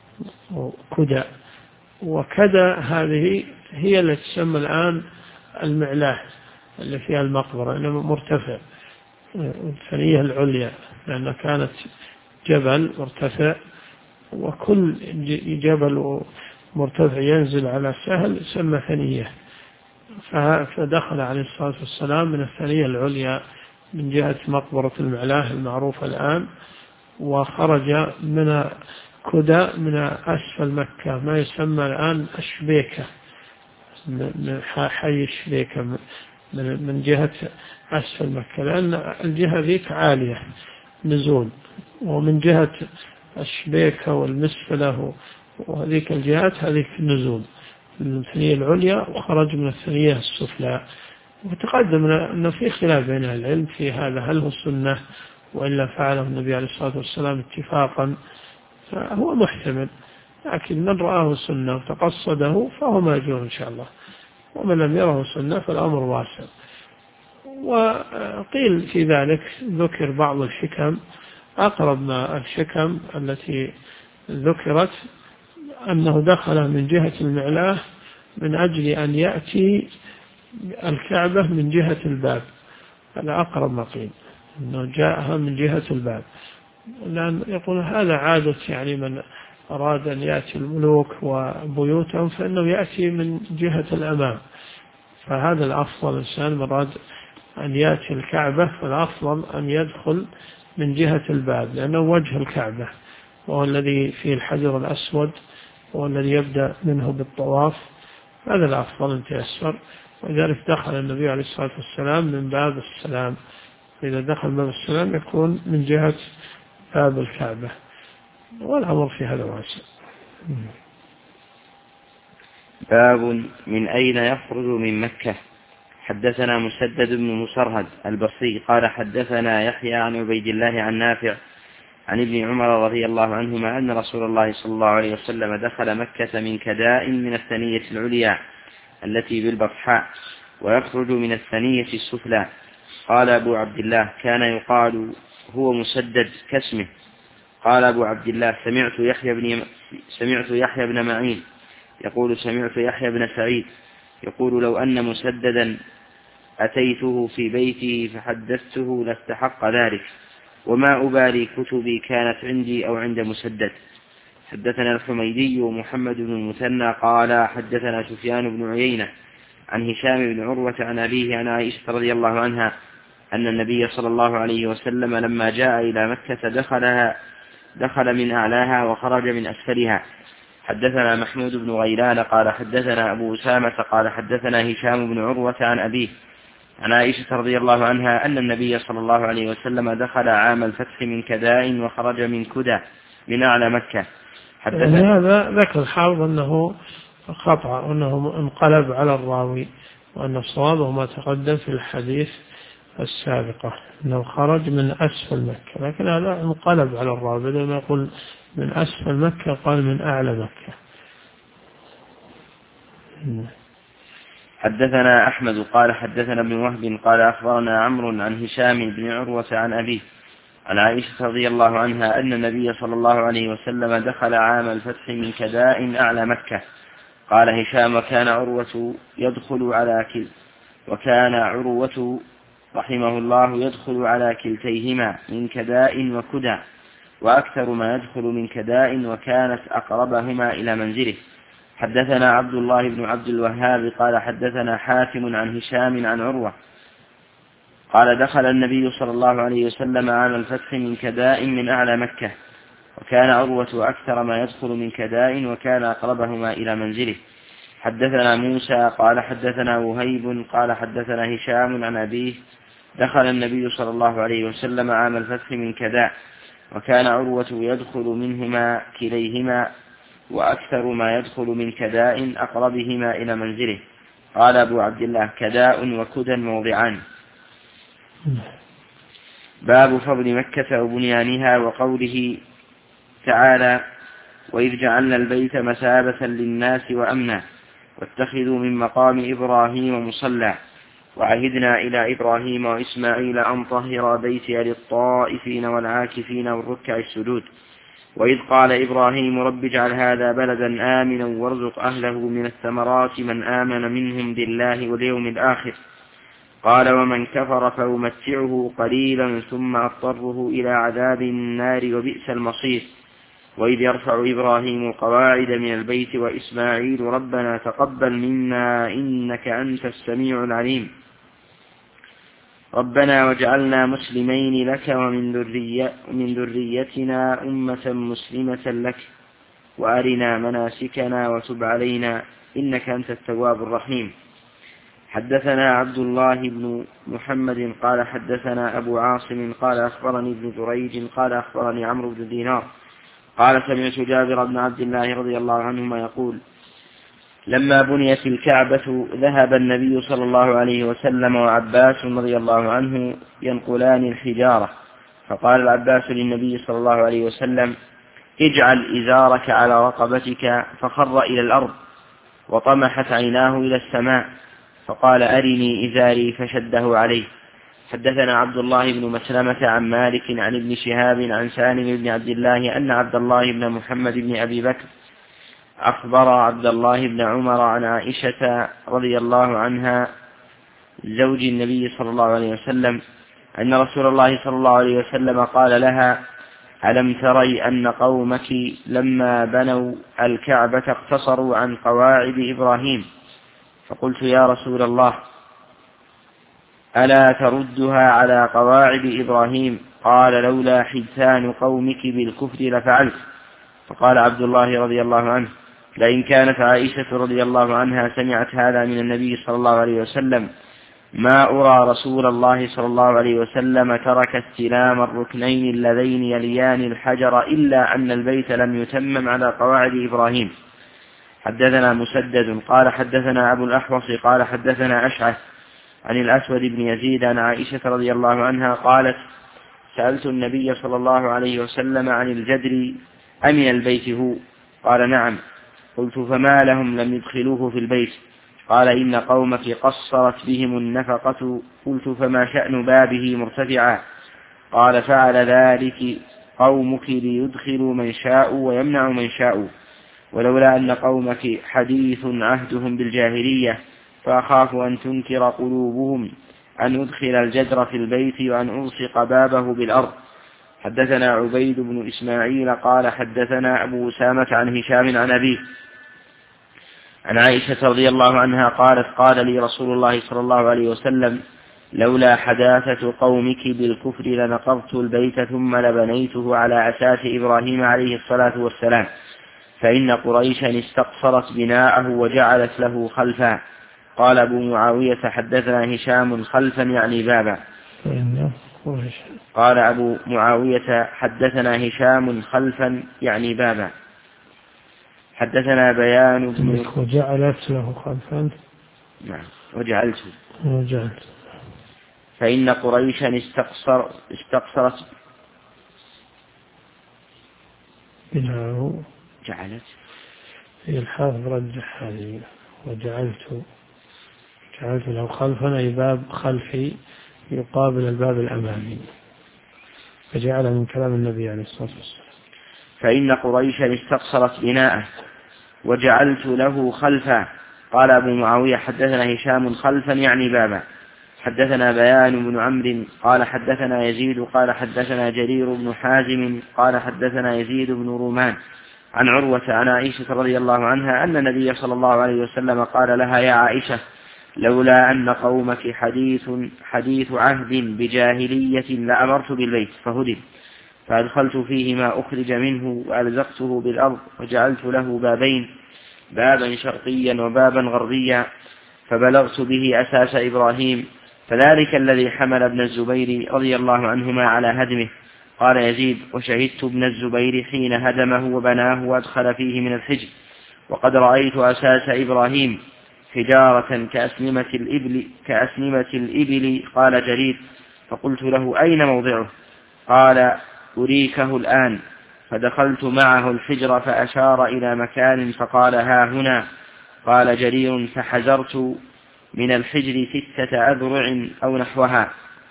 S2: كدى. وكدى هذه هي التي تسمى الآن المعلاه اللي فيها المقبرة، لأنه مرتفع، الثنية العليا لأنها كانت جبل مرتفع، وكل جبل مرتفع ينزل على سهل يسمى ثنية، فدخل عليه الصلاة والسلام من الثنية العليا من جهة مقبرة المعلاه المعروفة الآن، وخرج من كدى من أسفل مكة ما يسمى الآن الشبيكة، من حي الشبيكة من جهة أسفل مكة، لأن الجهة ذيك عالية نزول، ومن جهة الشبيكة والمسفلة وهذيك الجهات هذيك النزول من الثنية العليا، وخرج من الثنية السفلى. وتقدم أنه في خلاف بين العلم في هذا، هل هو السنة وإلا فعله النبي عليه الصلاة والسلام اتفاقا، فهو محتمل، لكن من رآه سنة وتقصده فهو ماجور إن شاء الله، ومن لم يره سنة فالأمر واسع. وقيل في ذلك ذكر بعض الحكم، أقرب ما الحكم التي ذكرت أنه دخل من جهة المعلاه من أجل أن يأتي الكعبة من جهة الباب، هذا أقرب ما قيل، أنه جاءها من جهة الباب، لأن يقول هذا عادة يعني من أراد أن يأتي الملوك وبيوتهم فإنه يأتي من جهة الأمام، فهذا الأفضل، الإنسان مراد أن يأتي الكعبة فالأفضل أن يدخل من جهة الباب، لأنه وجه الكعبة وهو الذي فيه الحجر الأسود وهو الذي يبدأ منه بالطواف، هذا الأفضل أن تيسر، ولذلك دخل النبي عليه الصلاة والسلام من باب السلام، إذا دخل باب السلام يكون من جهة باب الكعبة، والأمر في هذا واسع.
S1: باب من أين يخرج من مكة. حدثنا مسدد بن مسرهد البصري قال حدثنا يحيى عن عبيد الله عن نافع عن ابن عمر رضي الله عنهما أن رسول الله صلى الله عليه وسلم دخل مكة من كداء من الثنية العليا التي بالبطحاء ويخرج من الثنية السفلى. قال أبو عبد الله كان يقال هو مسدد كاسمه. قال أبو عبد الله سمعت يحيى بن معين يقول سمعت يحيى بن سعيد يقول لو أن مسددا أتيته في بيته فحدثته لاستحق ذلك، وما أبالي كتبي كانت عندي أو عند مسدد. حدثنا الحميدي ومحمد بن المثنى قال حدثنا سفيان بن عيينة عن هشام بن عروة عن أبيه عن عائشة رضي الله عنها أن النبي صلى الله عليه وسلم لما جاء إلى مكة دخل من أعلاها وخرج من أسفلها. حدثنا محمود بن غيلان قال حدثنا أبو أسامة قال حدثنا هشام بن عروة عن أبيه عن عائشة رضي الله عنها أن النبي صلى الله عليه وسلم دخل عام الفتح من كداء وخرج من كدى من أعلى مكة.
S2: هذا ذكر الحافظ أنه خطأ أنه انقلب على الراوي، وأن الصواب ما تقدم في الحديث السابقة أنه خرج من أسفل مكة، لكن هذا انقلب على الراوي، بدل ما يقول من أسفل مكة قال من أعلى مكة.
S1: حدثنا أحمد قال حدثنا ابن وهب قال أخبرنا عمرو عن هشام بن عروة عن أبيه عن عائشة رضي الله عنها أن النبي صلى الله عليه وسلم دخل عام الفتح من كداء أعلى مكة. قال هشام وكان عروة رحمه الله يدخل على كلتيهما من كداء وكدى، وأكثر ما يدخل من كداء وكانت أقربهما إلى منزله. حدثنا عبد الله بن عبد الوهاب قال حدثنا حاتم عن هشام عن عروة قال دخل النبي صلى الله عليه وسلم عام الفتح من كداء من أعلى مكة، وكان عروة أكثر ما يدخل من كداء وكان أقربهما إلى منزله. حدثنا موسى قال حدثنا وهيب قال حدثنا هشام عن أبيه دخل النبي صلى الله عليه وسلم عام الفتح من كداء، وكان عروة يدخل منهما كليهما، وأكثر ما يدخل من كداء أقربهما إلى منزله. قال أبو عبد الله كداء وكدى موضعان. باب فضل مكة وبنيانها، وقوله تعالى وإذ جعلنا البيت مثابة للناس وأمنا واتخذوا من مقام إبراهيم مصلى وعهدنا إلى إبراهيم وإسماعيل أن طهر بيتي للطائفين والعاكفين والركع السجود. وإذ قال إبراهيم رب اجعل هذا بلدا آمنا وارزق أهله من الثمرات من آمن منهم بالله واليوم الآخر. قال ومن كفر فأمتعه قليلا ثم أضطره إلى عذاب النار وبئس المصير. وإذ يرفع إبراهيم القواعد من البيت وإسماعيل ربنا تقبل منا إنك أنت السميع العليم. ربنا واجعلنا مسلمين لك ومن ذريتنا أمة مسلمة لك وأرنا مناسكنا وتب علينا إنك أنت التواب الرحيم. حدثنا عبد الله بن محمد قال حدثنا أبو عاصم قال أخبرني ابن جريج قال أخبرني عمرو بن دينار قال سمعت جابر بن عبد الله رضي الله عنهما يقول لما بنيت الكعبة ذهب النبي صلى الله عليه وسلم وعباس رضي الله عنه ينقلان الحجارة، فقال العباس للنبي صلى الله عليه وسلم اجعل إزارك على رقبتك، فخر إلى الأرض وطمحت عيناه إلى السماء فقال أرني إزاري فشده عليه. حدثنا عبد الله بن مسلمة عن مالك عن ابن شهاب عن سالم بن عبد الله أن عبد الله بن محمد بن أبي بكر أخبر عبد الله بن عمر عن عائشة رضي الله عنها زوج النبي صلى الله عليه وسلم أن رسول الله صلى الله عليه وسلم قال لها ألم تري أن قومك لما بنوا الكعبة اقتصروا عن قواعد إبراهيم؟ فقلت يا رسول الله ألا تردها على قواعد إبراهيم؟ قال لولا حدثان قومك بالكفر لفعلت. فقال عبد الله رضي الله عنه لئن كانت عائشة رضي الله عنها سمعت هذا من النبي صلى الله عليه وسلم ما أرى رسول الله صلى الله عليه وسلم ترك استلام الركنين اللذين يليان الحجر إلا أن البيت لم يتمم على قواعد إبراهيم. حدثنا مسدد قال حدثنا أبو الأحوص قال حدثنا أشعث عن الأسود بن يزيد عن عائشة رضي الله عنها قالت سألت النبي صلى الله عليه وسلم عن الجدر أمن البيت هو؟ قال نعم. قلت فما لهم لم يدخلوه في البيت؟ قال إن قومك قصرت بهم النفقة. قلت فما شأن بابه مرتفعا؟ قال فعل ذلك قومك ليدخلوا من شاء ويمنع من شاء، ولولا أن قومك حديث عهدهم بالجاهلية فأخاف أن تنكر قلوبهم أن أدخل الجدر في البيت وأن ألصق بابه بالأرض. حدثنا عبيد بن إسماعيل قال حدثنا أبو أسامة عن هشام عن أبيه عن عائشة رضي الله عنها قالت قال لي رسول الله صلى الله عليه وسلم لولا حداثة قومك بالكفر لنقضت البيت ثم لبنيته على أساس إبراهيم عليه الصلاة والسلام فإن قريشا استقصرت بناءه وجعلت له خلفا. قال أبو معاوية حدثنا هشام خلفا يعني بابا. قال أبو معاوية حدثنا هشام خلفا يعني بابا. حدثنا بيان بن
S2: وجعلت له خلفا.
S1: نعم وجعلت. فإن قريشا استقصرت
S2: بناءه
S1: جعلت
S2: هي الحافظ رجح هذه وجعلت له خلفا أي باب خلفي يقابل الباب الأمامي فجعل من كلام النبي عليه الصلاة والسلام.
S1: فإن قريشا استقصرت بناءه وجعلت له خلفا. قال أبو معاوية حدثنا هشام خلفا يعني بابا. حدثنا بيان بن عمرو قال حدثنا يزيد قال حدثنا جرير بن حازم قال حدثنا يزيد بن رومان عن عروة عن عائشة رضي الله عنها أن النبي صلى الله عليه وسلم قال لها يا عائشة لولا أن قومك حديث عهد بجاهلية لأمرت بالبيت فهدم فأدخلت فيه ما أخرج منه وألزقته بالأرض وجعلت له بابين بابا شرقيا وبابا غربيا فبلغت به أساس إبراهيم فذلك الذي حمل ابن الزبير رضي الله عنهما على هدمه. قال يزيد وشهدت ابن الزبير حين هدمه وبناه وأدخل فيه من الحجر وقد رأيت أساس إبراهيم حجارة كأسنمة الإبل. قال جرير فقلت له أين موضعه؟ قال أريكه الآن. فدخلت معه الحجر فأشار إلى مكان فقال ها هنا. قال جرير فحزرت من الحجر 6 أذرع أو نحوها.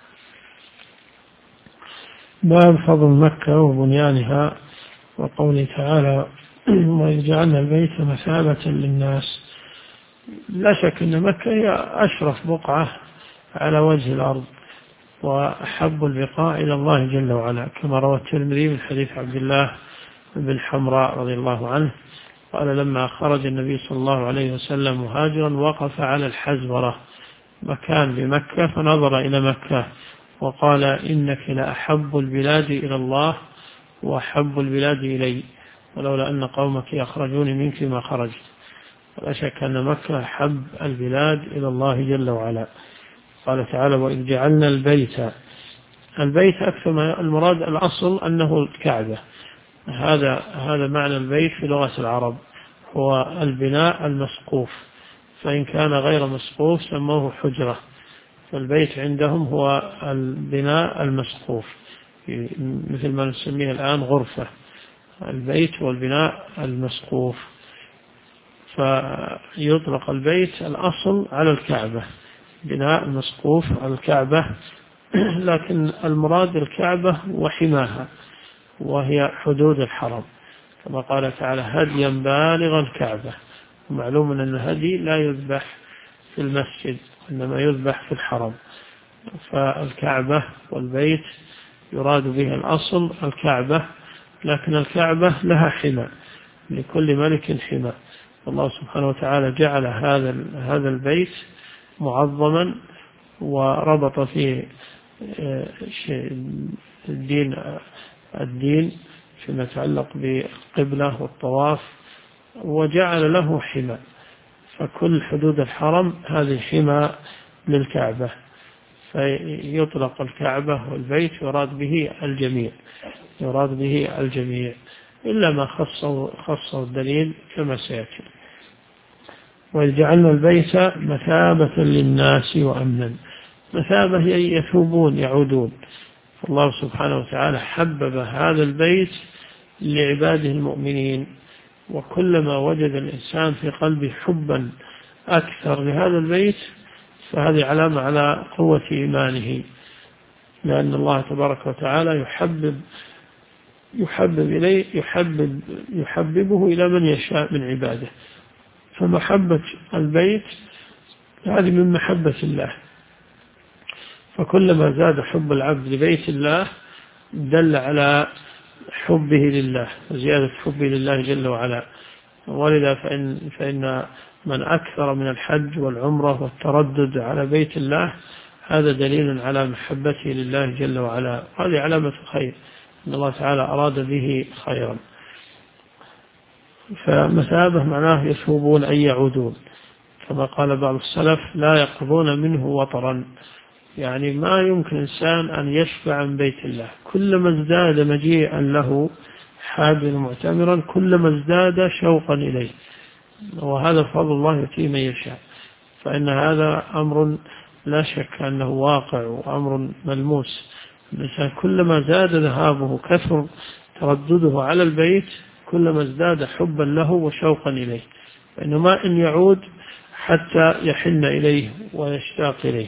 S2: باب فضل مكة وبنيانها وقوله تعالى وإذ جعلنا البيت مثابة للناس. لا شك أن مكة هي أشرف بقعة على وجه الأرض وأحب البقاع إلى الله جل وعلا كما روى الترمذي من حديث عبد الله بن حمراء رضي الله عنه قال لما خرج النبي صلى الله عليه وسلم مهاجرا وقف على الحزورة مكان بمكة فنظر إلى مكة وقال إنك لأحب البلاد إلى الله وأحب البلاد إلي ولولا أن قومك يخرجون منك ما خرجت. ولا شك أن مكة أحب البلاد إلى الله جل وعلا. قال تعالى وإذ جعلنا البيت أكثر ما المراد الأصل أنه الكعبة. هذا معنى البيت في لغة العرب هو البناء المسقوف فإن كان غير مسقوف سموه حجرة. فالبيت عندهم هو البناء المسقوف مثل ما نسميه الآن غرفة. البيت والبناء المسقوف فيطلق البيت الأصل على الكعبة بناء مسقوف على الكعبة لكن المراد الكعبة وحماها وهي حدود الحرم كما قال تعالى هديا بالغ الكعبة. ومعلوم أن الهدي لا يذبح في المسجد إنما يذبح في الحرم. فالكعبة والبيت يراد به الأصل الكعبة لكن الكعبة لها حمى لكل ملك حمى. الله سبحانه وتعالى جعل هذا البيت معظما وربط فيه الدين فيما يتعلق بالقبلة والطواف وجعل له حمى. فكل حدود الحرم هذه حمى للكعبة فيطلق الكعبة والبيت يراد به الجميع إلا ما خصه الدليل كما سيأتي. وإذ جعلنا البيت مثابة للناس وأمنا. مثابة هي يثوبون يعودون. الله سبحانه وتعالى حبب هذا البيت لعباده المؤمنين وكلما وجد الإنسان في قلبه حبا أكثر لهذا البيت فهذه علامة على قوة إيمانه لأن الله تبارك وتعالى يحببه إلى من يشاء من عباده. فمحبة البيت هذه من محبة الله. فكلما زاد حب العبد لبيت الله دل على حبه لله وزيادة حبه لله جل وعلا. ولذا فإن من أكثر من الحج والعمرة والتردد على بيت الله هذا دليل على محبته لله جل وعلا. هذه علامة خير، أن الله تعالى أراد به خيرا. فمثابة معناه يثوبون أي يعودون، كما قال بعض السلف لا يقضون منه وطرا، يعني ما يمكن إنسان أن يشفع عن بيت الله، كلما ازداد مجيئا له حاجا معتمرا كلما ازداد شوقا إليه، وهذا فضل الله يؤتيه من يشاء. فإن هذا أمر لا شك أنه واقع وأمر ملموس. الإنسان كلما زاد ذهابه كثر تردده على البيت كلما ازداد حبا له وشوقا إليه، فإنه ما إن يعود حتى يحن إليه ويشتاق إليه.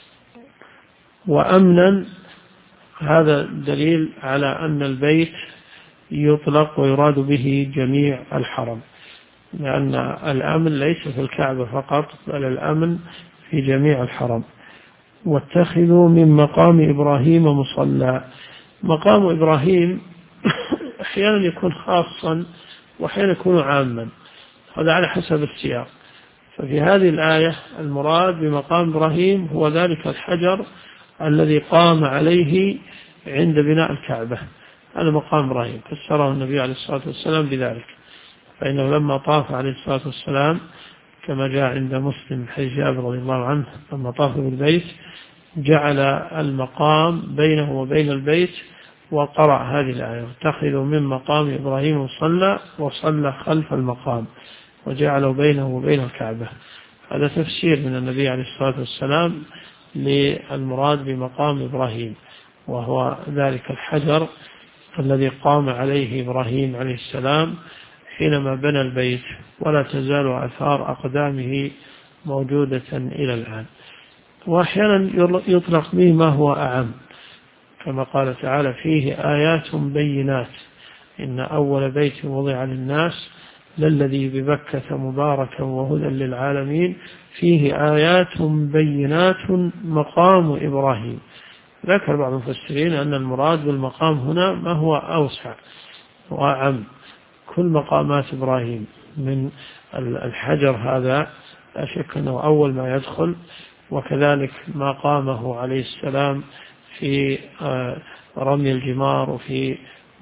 S2: وأمنا هذا دليل على أن البيت يطلق ويراد به جميع الحرم، لأن الأمن ليس في الكعبة فقط بل الأمن في جميع الحرم. واتخذوا من مقام إبراهيم مصلى. مقام إبراهيم أحيانا يكون خاصا وأحيانا يكون عاما، هذا على حسب السياق. ففي هذه الآية المراد بمقام إبراهيم هو ذلك الحجر الذي قام عليه عند بناء الكعبة، هذا مقام إبراهيم، فسره النبي عليه الصلاة والسلام بذلك. فإنه لما طاف عليه الصلاة والسلام كما جاء عند مسلم حديث جابر رضي الله عنه لما طاف بالبيت جعل المقام بينه وبين البيت وقرأ هذه الآية: اتخذوا من مقام إبراهيم مصلى، وصلى خلف المقام وجعلوا بينه وبين الكعبة. هذا تفسير من النبي عليه الصلاة والسلام للمراد بمقام إبراهيم، وهو ذلك الحجر الذي قام عليه إبراهيم عليه السلام حينما بنى البيت، ولا تزال آثار أقدامه موجودة إلى الآن. وأحيانا يطلق به ما هو أعم، كما قال تعالى: فيه آيات بينات إن أول بيت وضع للناس للذي ببكة مباركا وهدى للعالمين فيه آيات بينات مقام إبراهيم. ذكر بعض المفسرين أن المراد بالمقام هنا ما هو أوسع وأعم، كل مقامات إبراهيم من الحجر هذا لا شك أنه أول ما يدخل، وكذلك ما قامه عليه السلام في رمي الجمار وفي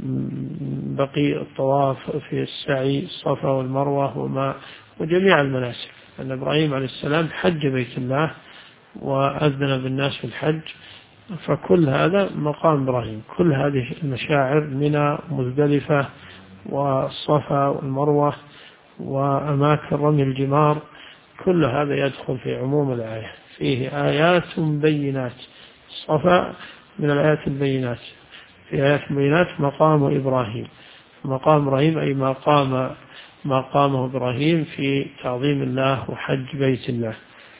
S2: بقي الطواف في السعي الصفا والمروة وجميع المناسك. أن إبراهيم عليه السلام حج بيت الله وأذن بالناس في الحج، فكل هذا مقام إبراهيم. كل هذه المشاعر منى مزدلفة والصفا والمروة وأماكن رمي الجمار كل هذا يدخل في عموم الآية. فيه آيات بينات، الصفا من الآيات البينات، في آيات البينات مقام إبراهيم. مقام إبراهيم أي ما قامه إبراهيم في تعظيم الله وحج بيت الله.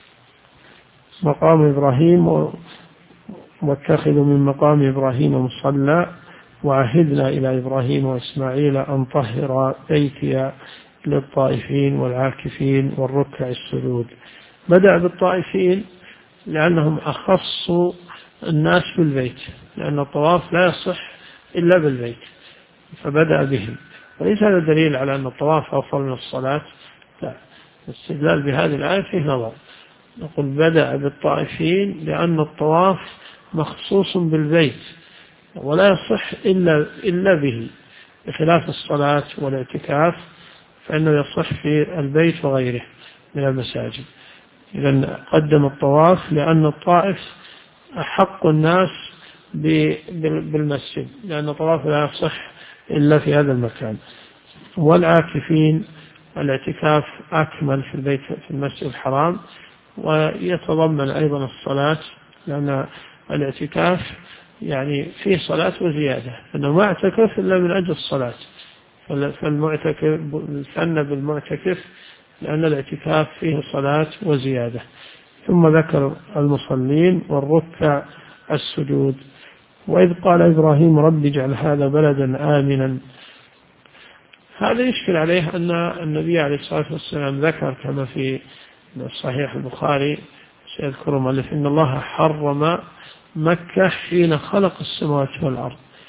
S2: مقام إبراهيم: واتخذوا من مقام إبراهيم مصلى وعهدنا إلى إبراهيم وإسماعيل أن طهر بيتي للطائفين والعاكفين والركع السجود. بدأ بالطائفين لأنهم أخص الناس بالبيت، لأن الطواف لا يصح إلا بالبيت، فبدأ بهم. وليس هذا دليل على أن الطواف أفضل من الصلاة، لا، الاستدلال بهذه الآية فيه نظر. نقول بدأ بالطائفين لأن الطواف مخصوص بالبيت ولا يصح إلا به، بخلاف الصلاة والاعتكاف فإنه يصح في البيت وغيره من المساجد. إذن قدم الطواف لأن الطائف أحق الناس بالمسجد، لأن الطواف لا يصح إلا في هذا المكان. والعاكفين الاعتكاف أكمل في البيت في المسجد الحرام، ويتضمن أيضا الصلاة، لأن الاعتكاف يعني فيه صلاة وزيادة، أنه ما اعتكف إلا من أجل الصلاة، فالمعتكف سن بالمعتكف لأن الاعتكاف فيه صلاة وزيادة. ثم ذكر المصلين والركع السجود. وإذ قال إبراهيم رب اجعل هذا بلدا آمنا، هذا يشكل عليه أن النبي عليه الصلاة والسلام ذكر كما في صحيح البخاري سيذكر مؤلف إن الله حرم مكة حين خلق السماوات والأرض،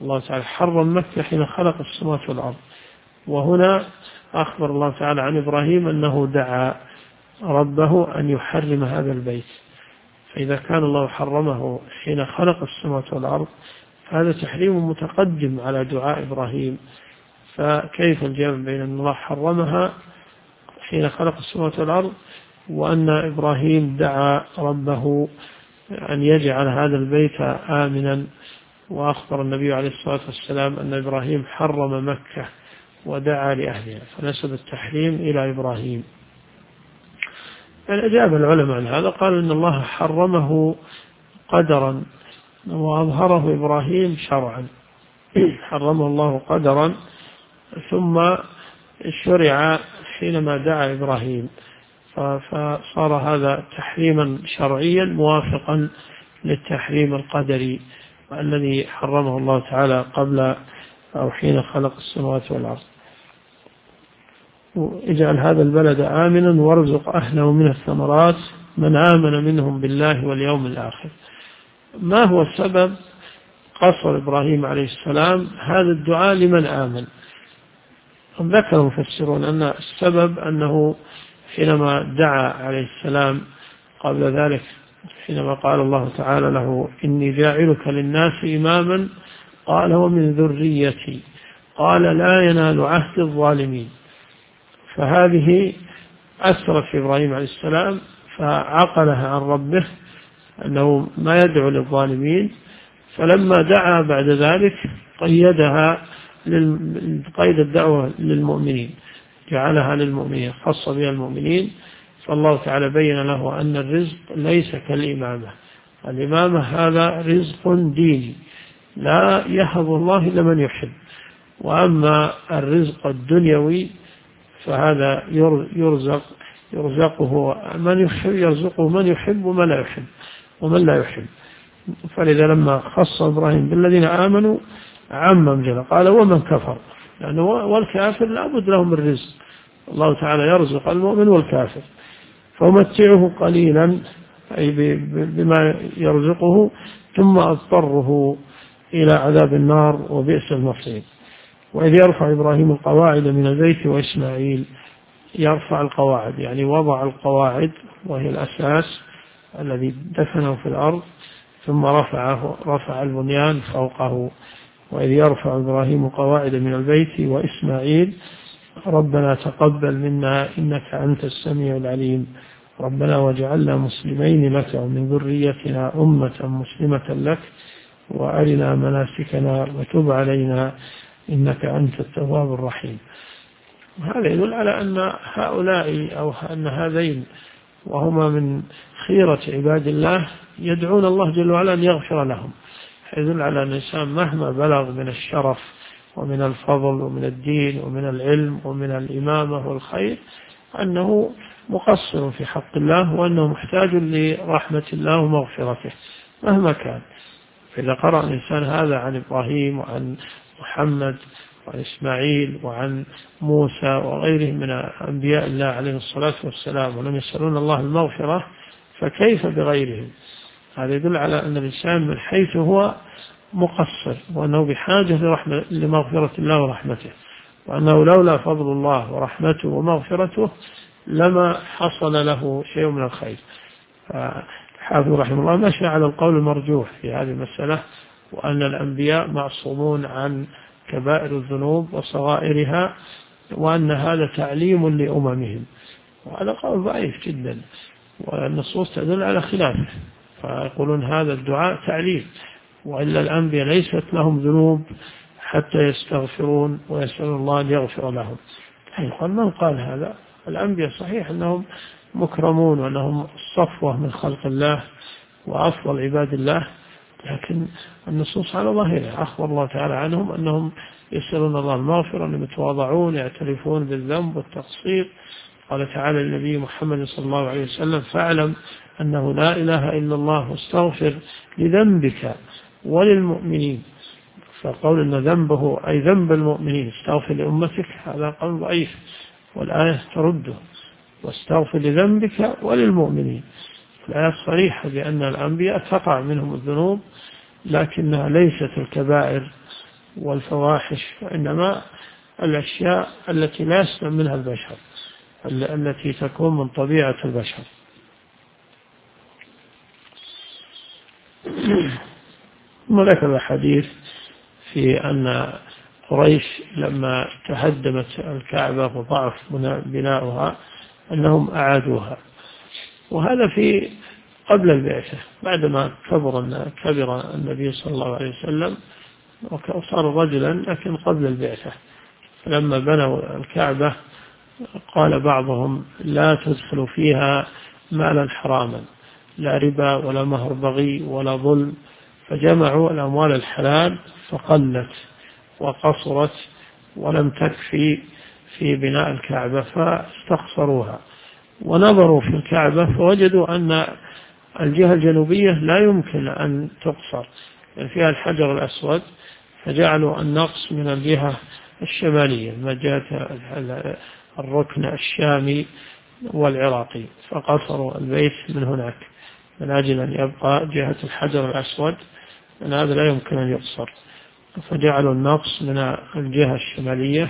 S2: الله تعالى حرم مكة حين خلق السماوات والأرض. وهنا أخبر الله تعالى عن إبراهيم أنه دعا ربه أن يحرم هذا البيت. فإذا كان الله حرمه حين خلق السماوات والأرض هذا تحريم متقدم على دعاء إبراهيم، فكيف الجمع بين أن الله حرمها حين خلق السماوات والأرض وأن إبراهيم دعا ربه أن يجعل هذا البيت آمنا؟ وأخبر النبي عليه الصلاة والسلام أن إبراهيم حرم مكة ودعا لأهلها، فنسب التحريم إلى إبراهيم. أجاب العلماء عن هذا، قالوا إن الله حرمه قدرا وأظهره إبراهيم شرعا. حرمه الله قدرا ثم شرع حينما دعا إبراهيم، فصار هذا تحريما شرعيا موافقا للتحريم القدري الذي حرمه الله تعالى قبل أو حين خلق السماوات والأرض. اجعل هذا البلد آمنا وارزق أهله من الثمرات من آمن منهم بالله واليوم الآخر. ما هو سبب قصر إبراهيم عليه السلام هذا الدعاء لمن آمن؟ هم ذكر المفسرون أن السبب أنه حينما دعا عليه السلام قبل ذلك حينما قال الله تعالى له إني جاعلك للناس إماما قال ومن ذريتي قال لا ينال عهد الظالمين، فهذه أثرت في إبراهيم عليه السلام فعقلها عن ربه أنه ما يدعو للظالمين، فلما دعا بعد ذلك قيدها قيد الدعوة للمؤمنين، جعلها للمؤمنين، خص بها المؤمنين. فالله تعالى بين له أن الرزق ليس كالإمامة، الإمامة هذا رزق ديني لا يهب الله لمن يحب، وأما الرزق الدنيوي فهذا يرزقه من يحب، يرزقه من يحب ومن لا يحب ومن لا يحب. فلذا لما خص إبراهيم بالذين آمنوا عمم جل قال ومن كفر، لأنه والكافر لابد لهم الرزق، الله تعالى يرزق المؤمن والكافر، فمتعه قليلا أي بما يرزقه ثم أضطره إلى عذاب النار وبئس المصير. وإذ يرفع إبراهيم القواعد من البيت وإسماعيل، يرفع القواعد يعني وضع القواعد وهي الأساس الذي دفنه في الأرض ثم رفع البنيان فوقه. وإذ يرفع إبراهيم القواعد من البيت وإسماعيل ربنا تقبل منا إنك أنت السميع العليم ربنا واجعلنا مسلمين لك ومن ذريتنا أمة مسلمة لك وأرنا مناسكنا وتب علينا إنك أنت التواب الرحيم. هذا يدل على أن هؤلاء أو أن هذين وهما من خيرة عباد الله يدعون الله جل وعلا أن يغفر لهم، يدل على أن الإنسان مهما بلغ من الشرف ومن الفضل ومن الدين ومن العلم ومن الإمامة والخير أنه مقصر في حق الله وأنه محتاج لرحمة الله ومغفرته مهما كان. فإذا قرأ الإنسان هذا عن إبراهيم وعن محمد وعن إسماعيل وعن موسى وغيرهم من أنبياء الله عليه الصلاة والسلام ولم يسألون الله المغفرة فكيف بغيرهم؟ هذا يدل على أن الإنسان من حيث هو مقصر وأنه بحاجة لمغفرة الله ورحمته، وأنه لولا فضل الله ورحمته ومغفرته لما حصل له شيء من الخير. حافظ رحمه الله مشى على القول المرجوح في هذه المسألة، وأن الأنبياء معصومون عن كبائر الذنوب وصغائرها، وأن هذا تعليم لأممهم، وهذا قول ضعيف جدا والنصوص تدل على خلافه، فيقولون هذا الدعاء تعليم، وإلا الأنبياء ليست لهم ذنوب حتى يستغفرون ويسألون الله أن يغفر لهم. يقول من قال هذا؟ الأنبياء صحيح أنهم مكرمون وأنهم صفوة من خلق الله وأفضل عباد الله، لكن النصوص على ظاهرها أخبر الله تعالى عنهم أنهم يسألون الله المغفرة، أنهم يتواضعون يعترفون بالذنب والتقصير. قال تعالى للنبي محمد صلى الله عليه وسلم فاعلم أنه لا إله إلا الله واستغفر لذنبك وللمؤمنين. فقول أن ذنبه أي ذنب المؤمنين استغفر لأمتك هذا قول ضعيف، والآية ترده واستغفر لذنبك وللمؤمنين. الآية صريحة بأن الأنبياء تقع منهم الذنوب لكنها ليست الكبائر والفواحش، وإنما الأشياء التي لا يسلم منها البشر، التي تكون من طبيعة البشر. وذكر حديث في أن قريش لما تهدمت الكعبة وضعف بناؤها أنهم أعادوها، وهذا في قبل البعثة، بعدما كبر النبي صلى الله عليه وسلم وصار رجلا، لكن قبل البعثة. فلما بنوا الكعبة قال بعضهم لا تدخلوا فيها مالا حراما، لا ربا ولا مهر بغي ولا ظلم، فجمعوا الأموال الحلال فقلت وقصرت ولم تكفي في بناء الكعبة، فاستخسروها ونظروا في الكعبة فوجدوا أن الجهة الجنوبية لا يمكن أن تقصر، يعني فيها الحجر الأسود، فجعلوا النقص من الجهة الشمالية ما جاءت الركن الشامي والعراقي، فقصروا البيت من هناك من أجل أن يبقى جهة الحجر الأسود، أن هذا لا يمكن أن يقصر، فجعلوا النقص من الجهة الشمالية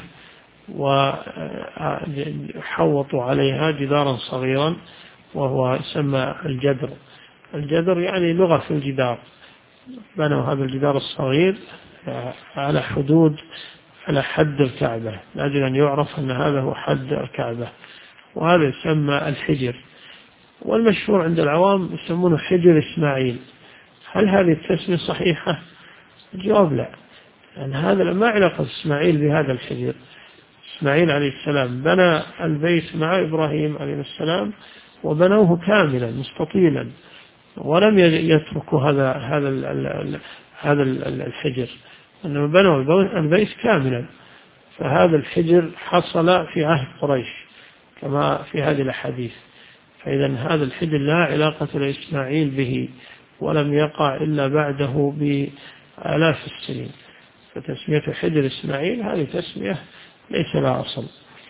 S2: وحوطوا عليها جدارا صغيرا وهو يسمى الجدر. الجدر يعني لغة في الجدار، بنوا هذا الجدار الصغير على حد الكعبة لأجل أن يعرف أن هذا هو حد الكعبة، وهذا يسمى الحجر، والمشهور عند العوام يسمونه حجر إسماعيل. هل هذه التسمية صحيحة؟ الجواب لا، لأن هذا ما علاقة إسماعيل بهذا الحجر. إسماعيل عليه السلام بنى البيت مع إبراهيم عليه السلام وبنوه كاملا مستطيلا، ولم يتركوا هذا الحجر، إنما بنوا البيت كاملا. فهذا الحجر حصل في عهد قريش كما في هذه الأحاديث، فإذا هذا الحجر لا علاقة لإسماعيل به ولم يقع إلا بعده بآلاف السنين، فتسمية حجر إسماعيل هذه تسمية ليس لها أصل.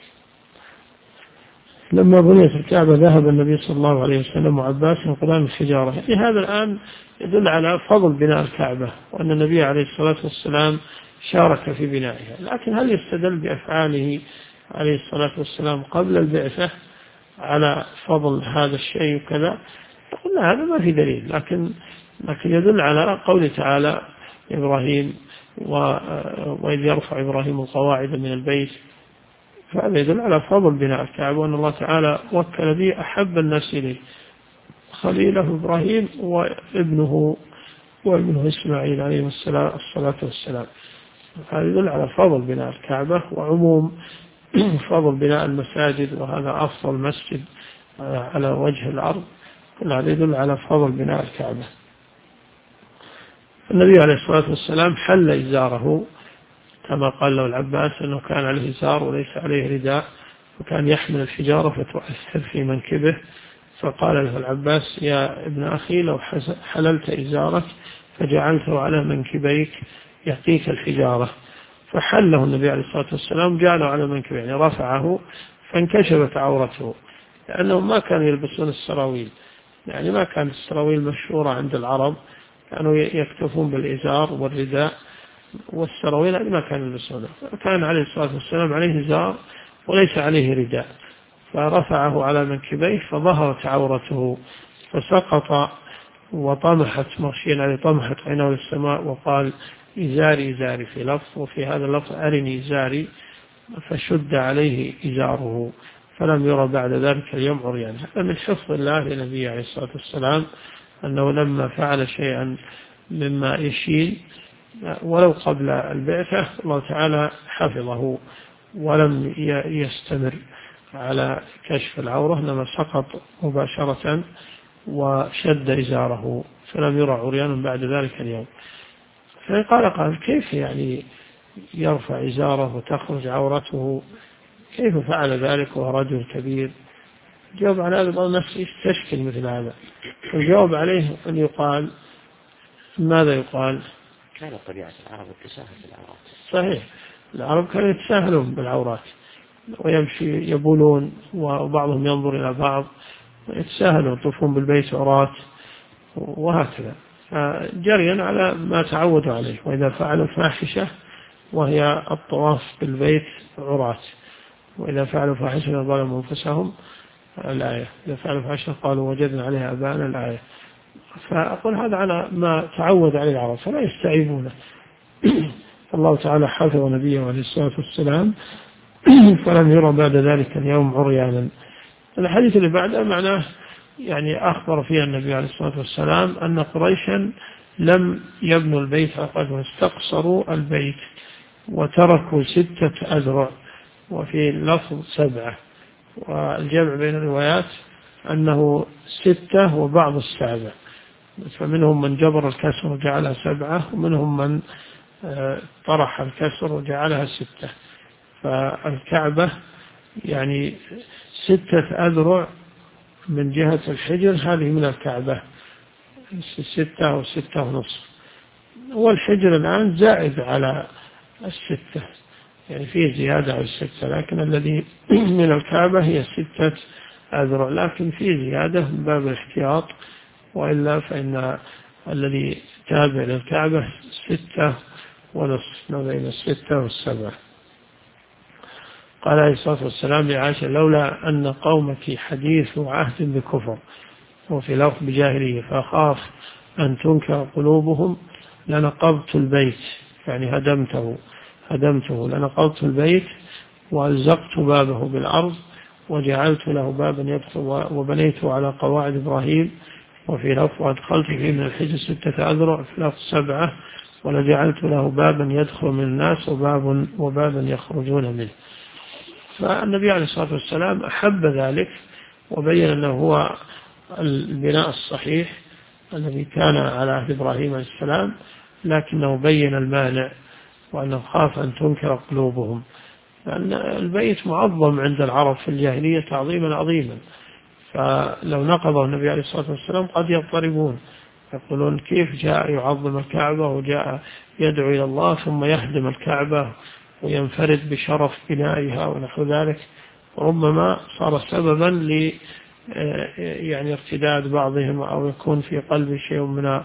S2: لما بنيت الكعبة ذهب النبي صلى الله عليه وسلم وعباس ينقلان الحجارة، يعني هذا الآن يدل على فضل بناء الكعبة وأن النبي عليه الصلاة والسلام شارك في بنائها. لكن هل يستدل بأفعاله عليه الصلاة والسلام قبل البعثة على فضل هذا الشيء وكذا؟ قلنا هذا ما في دليل، لكن يدل على قوله تعالى إبراهيم وإذ يرفع إبراهيم القواعد من البيت، فهذا يدل على فضل بناء الكعبة، وأن الله تعالى وكل به أحب الناس إليه خليله إبراهيم وابنه إسماعيل عليه الصلاة والسلام. هذا يدل على فضل بناء الكعبة وعموم فضل بناء المساجد، وهذا أفضل مسجد على وجه الأرض، كل هذا يدل على فضل بناء الكعبة. النبي عليه الصلاة والسلام حل إزاره كما قال له العباس أنه كان عليه إزار وليس عليه رداء، وكان يحمل الحجارة فتؤثر في منكبه، فقال له العباس يا ابن أخي لو حللت إزارك فجعلته على منكبيك يأتيك الحجارة، فحله النبي عليه الصلاة والسلام جعله على منكبه، يعني رفعه فانكشفت عورته، لأنهم ما كانوا يلبسون السراويل، يعني ما كانت السراويل مشهورة عند العرب، كانوا يكتفون بالإزار والرداء، والسراويل هذه ما كانوا يلبسونها. كان عليه الصلاة والسلام عليه إزار وليس عليه رداء، فرفعه على منكبيه فظهرت عورته، فسقط وطمحت مغشيا عليه، طمحت عينه للسماء وقال إزاري إزاري في لفظ، وفي هذا اللفظ أرني إزاري، فشد عليه إزاره فلم يرى بعد ذلك اليوم عريان. هذا من حفظ الله لنبيه عليه الصلاة والسلام، أنه لما فعل شيئا مما يشيل ولو قبل البعثة الله تعالى حفظه ولم يستمر على كشف العورة، إنما سقط مباشرة وشد إزاره فلم يرى عريان بعد ذلك اليوم. فقال كيف يعني يرفع إزاره وتخرج عورته، كيف فعل ذلك وهو رجل كبير؟ جاوب على هذا بعض الناس يستشكل مثل هذا، الجواب عليه أن يقال ماذا يقال؟
S1: كان طبيعة العرب التساهل بالعورات.
S2: صحيح، العرب كانوا يتساهلون بالعورات ويمشي يبولون، وبعضهم ينظر إلى بعض ويتساهلون يطوفون بالبيت عورات وهكذا، جريا على ما تعودوا عليه. وإذا فعلوا فاحشة وهي الطواف بالبيت عراة. وإذا فعلوا فاحشة ظلموا أنفسهم الآية، إذا فعلوا فاحشة قالوا وجدنا عليها آباءنا الآية. فأقول هذا على ما تعود عليه العرب فلا يستعيبونه. الله تعالى حفظ نبيه عليه الصلاة والسلام فلم يرى بعد ذلك اليوم عريانا. الحديث اللي بعده معناه يعني أخبر فيها النبي عليه الصلاة والسلام أن قريشا لم يبنوا البيت فقط واستقصروا البيت وتركوا 6 أذرع، وفي لفظ 7، والجمع بين الروايات أنه 6 وبعض 7، فمنهم من جبر الكسر وجعلها 7، ومنهم من طرح الكسر وجعلها 6. فالكعبة يعني 6 أذرع من جهة الحجر، هذه من الكعبة 6 أو 6.5، والحجر الآن زائد على 6، يعني فيه زيادة على 6، لكن الذي من الكعبة هي 6 أذرع، لكن فيه زيادة من باب الاحتياط، وإلا فإن الذي تابع للكعبة 6.5 ما بين 6 و7. قال عليه الصلاة والسلام لعائشة لولا أن قومك حديث عهد بكفر وفي لفظ بجاهلية فأخاف أن تنكر قلوبهم لنقضت البيت، يعني هدمته لنقضت البيت وألزقت بابه بالأرض وجعلت له بابا يدخل وبنيته على قواعد إبراهيم، وفي لفظ أدخلت فيه من الحجر 6 أذرع، في لفظ 7، ولجعلت له بابا يدخل من الناس وبابا يخرجون منه. فالنبي عليه الصلاة والسلام أحب ذلك وبين أنه هو البناء الصحيح الذي كان على عهد إبراهيم عليه السلام، لكنه بين المانع وأنه خاف أن تنكر قلوبهم، لأن البيت معظم عند العرب في الجاهلية تعظيما عظيما، فلو نقضه النبي عليه الصلاة والسلام قد يضطربون يقولون كيف جاء يعظم الكعبة وجاء يدعو إلى الله ثم يهدم الكعبة وينفرد بشرف بنائها ونحو ذلك، ربما صار سببا ل يعني ارتداد بعضهم أو يكون في قلب شيء من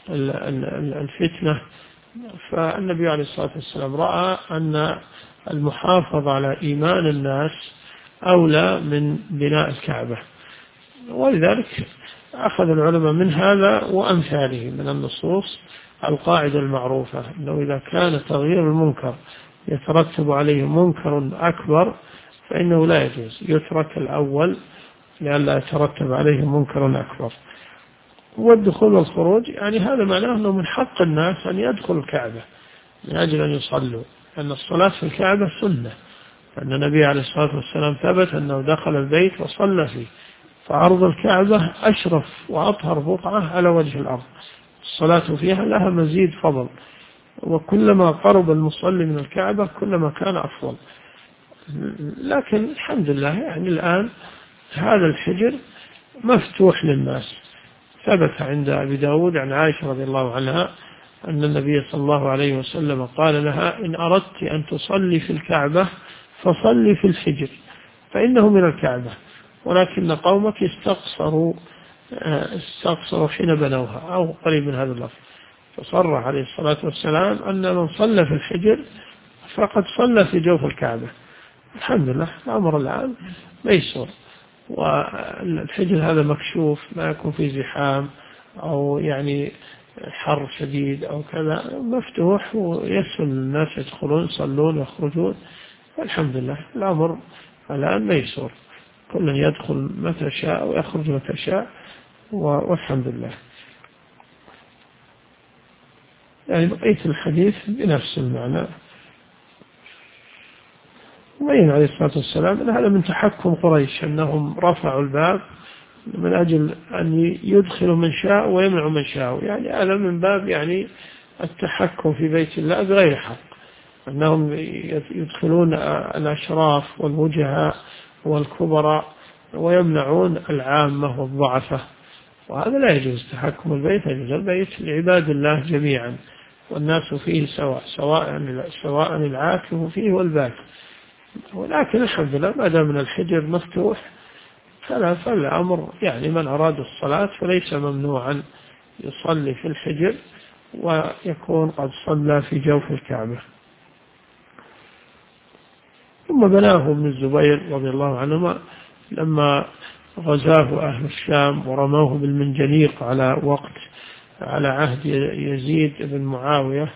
S2: الفتنة. فالنبي عليه الصلاة والسلام رأى أن المحافظة على إيمان الناس أولى من بناء الكعبة، ولذلك أخذ العلماء من هذا وأمثاله من النصوص القاعدة المعروفة أنه إذا كان تغيير المنكر يترتب عليه منكر أكبر فإنه لا يجوز، يترك الأول لئلا يترتب عليه منكر أكبر. والدخول والخروج يعني هذا معناه أنه من حق الناس أن يدخل الكعبة من أجل أن يصلوا، أن الصلاة في الكعبة سنة، فأن النبي عليه الصلاة والسلام ثبت أنه دخل البيت وصلى فيه، فعرض الكعبة أشرف وأطهر بقعة على وجه الأرض، الصلاة فيها لها مزيد فضل، وكلما قرب المصلي من الكعبة كلما كان أفضل. لكن الحمد لله يعني الآن هذا الحجر مفتوح للناس، ثبت عند أبي داود عن عائشة رضي الله عنها أن النبي صلى الله عليه وسلم قال لها إن أردت أن تصلي في الكعبة فصلي في الحجر فإنه من الكعبة، ولكن قومك استقصروا حين بنوها، أو قريب من هذا اللفظ. فصرح عليه الصلاة والسلام أن من صلى في الحجر فقد صلى في جوف الكعبة. الحمد لله الأمر الآن ميسور، والحجر هذا مكشوف ما يكون فيه زحام أو يعني حر شديد أو كذا، مفتوح ويسهل الناس يدخلون يصلون ويخرجون، والحمد لله الأمر الآن ميسور، كل يدخل متى شاء ويخرج متى شاء، والحمد لله. يعني بقية الحديث بنفس المعنى. وبين عليه الصلاة والسلام أن هذا من تحكم قريش، أنهم رفعوا الباب من أجل أن يدخلوا من شاء ويمنعوا من شاء، يعني هذا من باب يعني التحكم في بيت الله بغير حق، أنهم يدخلون الأشراف والوجهاء والكبراء ويمنعون العامة والضعفة، وهذا لا يجوز. تحكم البيت يجوز البيت لعباد الله جميعا والناس فيه سواء العاكف فيه والباكي، ولكن الحمد لله ما دام من الحجر مفتوح فالأمر يعني من أراد الصلاة فليس ممنوعا يصلي في الحجر ويكون قد صلى في جوف الكعبة. ثم بناه ابن الزبير رضي الله عنهما لما غزاه أهل الشام ورموه بالمنجنيق على عهد يزيد بن معاوية.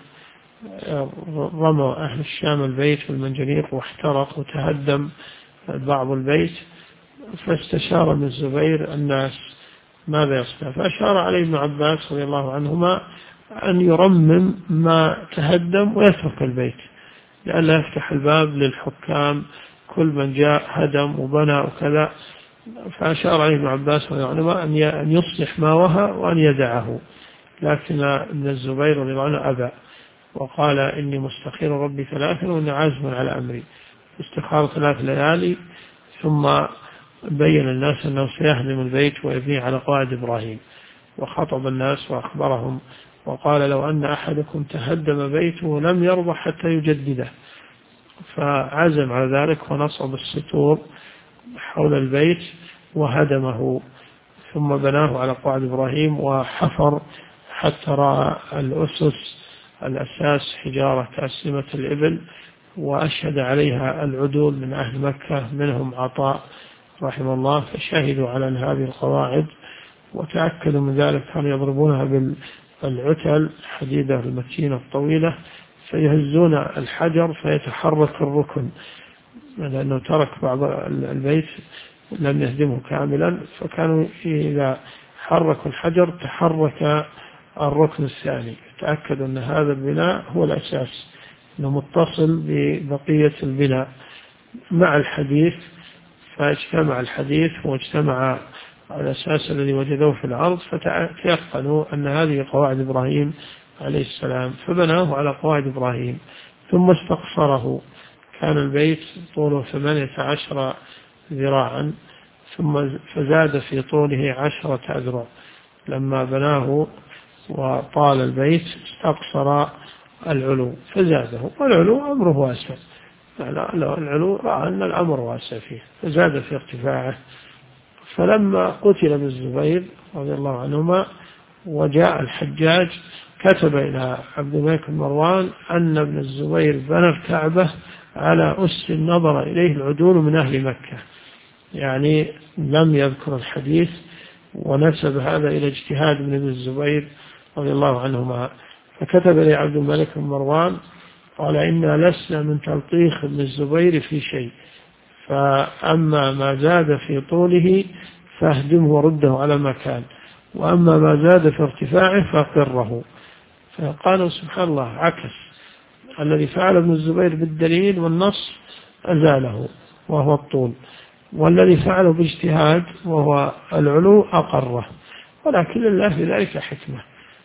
S2: رموا أهل الشام البيت بالمنجنيق واحترق وتهدم بعض البيت، فاستشار ابن الزبير الناس ماذا يصنع، فأشار عليه ابن عباس رضي الله عنهما أن يرمم ما تهدم ويترك البيت لئلا يفتح الباب للحكام كل من جاء هدم وبنى وكذا. فأشار عليه ابن عباس رضي الله عنهما أن يصلح ما وهى وأن يدعه، لكن ابن الزبير رضي الله عنه أبى وقال إني مستخير ربي 3 وإني عازم على أمري. استخار 3 ليالي ثم بين الناس أنه سيهدم البيت ويبنيه على قواعد إبراهيم، وخطب الناس وأخبرهم وقال لو أن أحدكم تهدم بيته لم يرضى حتى يجدده، فعزم على ذلك ونصب السطور حول البيت وهدمه ثم بناه على قواعد إبراهيم وحفر حتى رأى الأساس حجارة كأسلمة الإبل، وأشهد عليها العدول من أهل مكة منهم عطاء رحمه الله، فشهدوا على هذه القواعد وتأكدوا من ذلك. كانوا يضربونها بالعتل الحديدة المتينة الطويلة فيهزون الحجر فيتحرك الركن، لأنه ترك بعض البيت لم يهدمه كاملا، فكانوا إذا حركوا الحجر تحرك الركن الثاني. تأكدوا أن هذا البناء هو الأساس، أنه متصل ببقية البناء مع الحديث، فاجتمع الحديث واجتمع الأساس الذي وجدوه في الأرض، فتيقنوا أن هذه قواعد إبراهيم عليه السلام، فبناه على قواعد إبراهيم ثم استقصره. كان البيت طوله 18 ذراعا ثم فزاد في طوله 10 أذرع. لما بناه وطال البيت استقصر العلو فزاده، والعلو أمره واسع، العلو رأى أن الأمر واسع فيه فزاد في ارتفاعه. فلما قتل ابن الزبير رضي الله عنهما وجاء الحجاج كتب إلى عبد الملك بن مروان أن ابن الزبير بنى الكعبة على أس نظر إليه العدول من أهل مكة، يعني لم يذكر الحديث ونسب هذا إلى اجتهاد من ابن الزبير رضي الله عنهما. فكتب إلى عبد الملك بن مروان قال إنا لسنا من تلطيخ ابن الزبير في شيء، فأما ما زاد في طوله فاهدمه ورده على مكان، وأما ما زاد في ارتفاعه فقره. فقالوا سبحان الله عكس، الذي فعل ابن الزبير بالدليل والنص أزاله وهو الطول، والذي فعله باجتهاد وهو العلو أقره، ولكن لله في ذلك حكمة،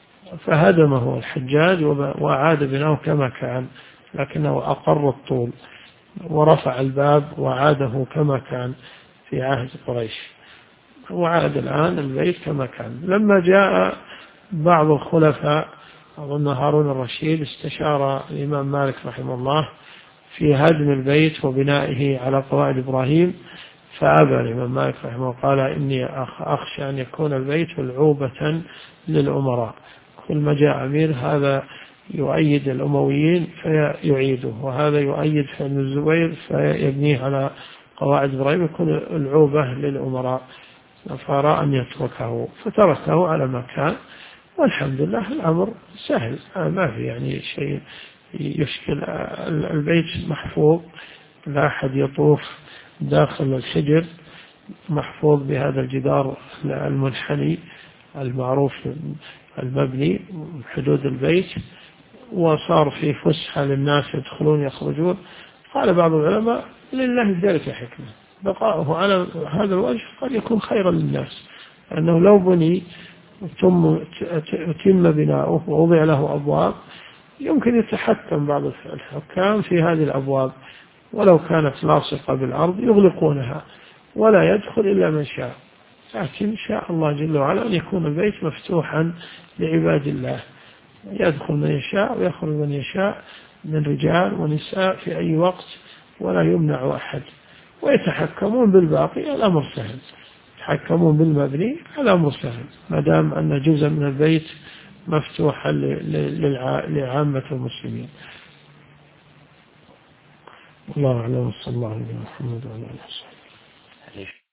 S2: فهدمه الحجاج وأعاد بناه كما كان، لكنه أقر الطول ورفع الباب وعاده كما كان في عهد قريش، وعاد الآن البيت كما كان. لما جاء بعض الخلفاء أظن هارون الرشيد استشار الإمام مالك رحمه الله في هدم البيت وبنائه على قواعد إبراهيم، فأبى الإمام مالك رحمه الله، قال إني أخشى أن يكون البيت العوبة للأمراء، كل ما جاء أمير هذا يؤيد الأمويين فيعيده، وهذا يؤيد ابن الزبير فيبنيه على قواعد إبراهيم، يكون العوبة للأمراء، فأرى أن يتركه فتركه على ما كان، والحمد لله الأمر سهل، ما في يعني شيء يشكل. البيت محفوظ، لا أحد يطوف داخل الحجر، محفوظ بهذا الجدار المنحني المعروف المبني حدود البيت، وصار في فسحة للناس يدخلون يخرجون. قال بعض العلماء لله في ذلك حكمة، بقاؤه على هذا الوجه قد يكون خيرا للناس، أنه لو بني ثم تم بناؤه ووضع له أبواب يمكن يتحكم بعض الحكام في هذه الأبواب، ولو كانت لاصقة بالأرض يغلقونها ولا يدخل إلا من شاء، لكن شاء الله جل وعلا أن يكون البيت مفتوحا لعباد الله، يدخل من يشاء ويخرج من يشاء من رجال ونساء في أي وقت ولا يمنع أحد، ويتحكمون بالباقي الأمر سهل، يتحكمون بالمبني الأمر سهل ما دام أن جزء من البيت مفتوحا لعامة المسلمين. الله أعلم. صلى الله عليه وسلم. محمد وعلى آله وصحبه.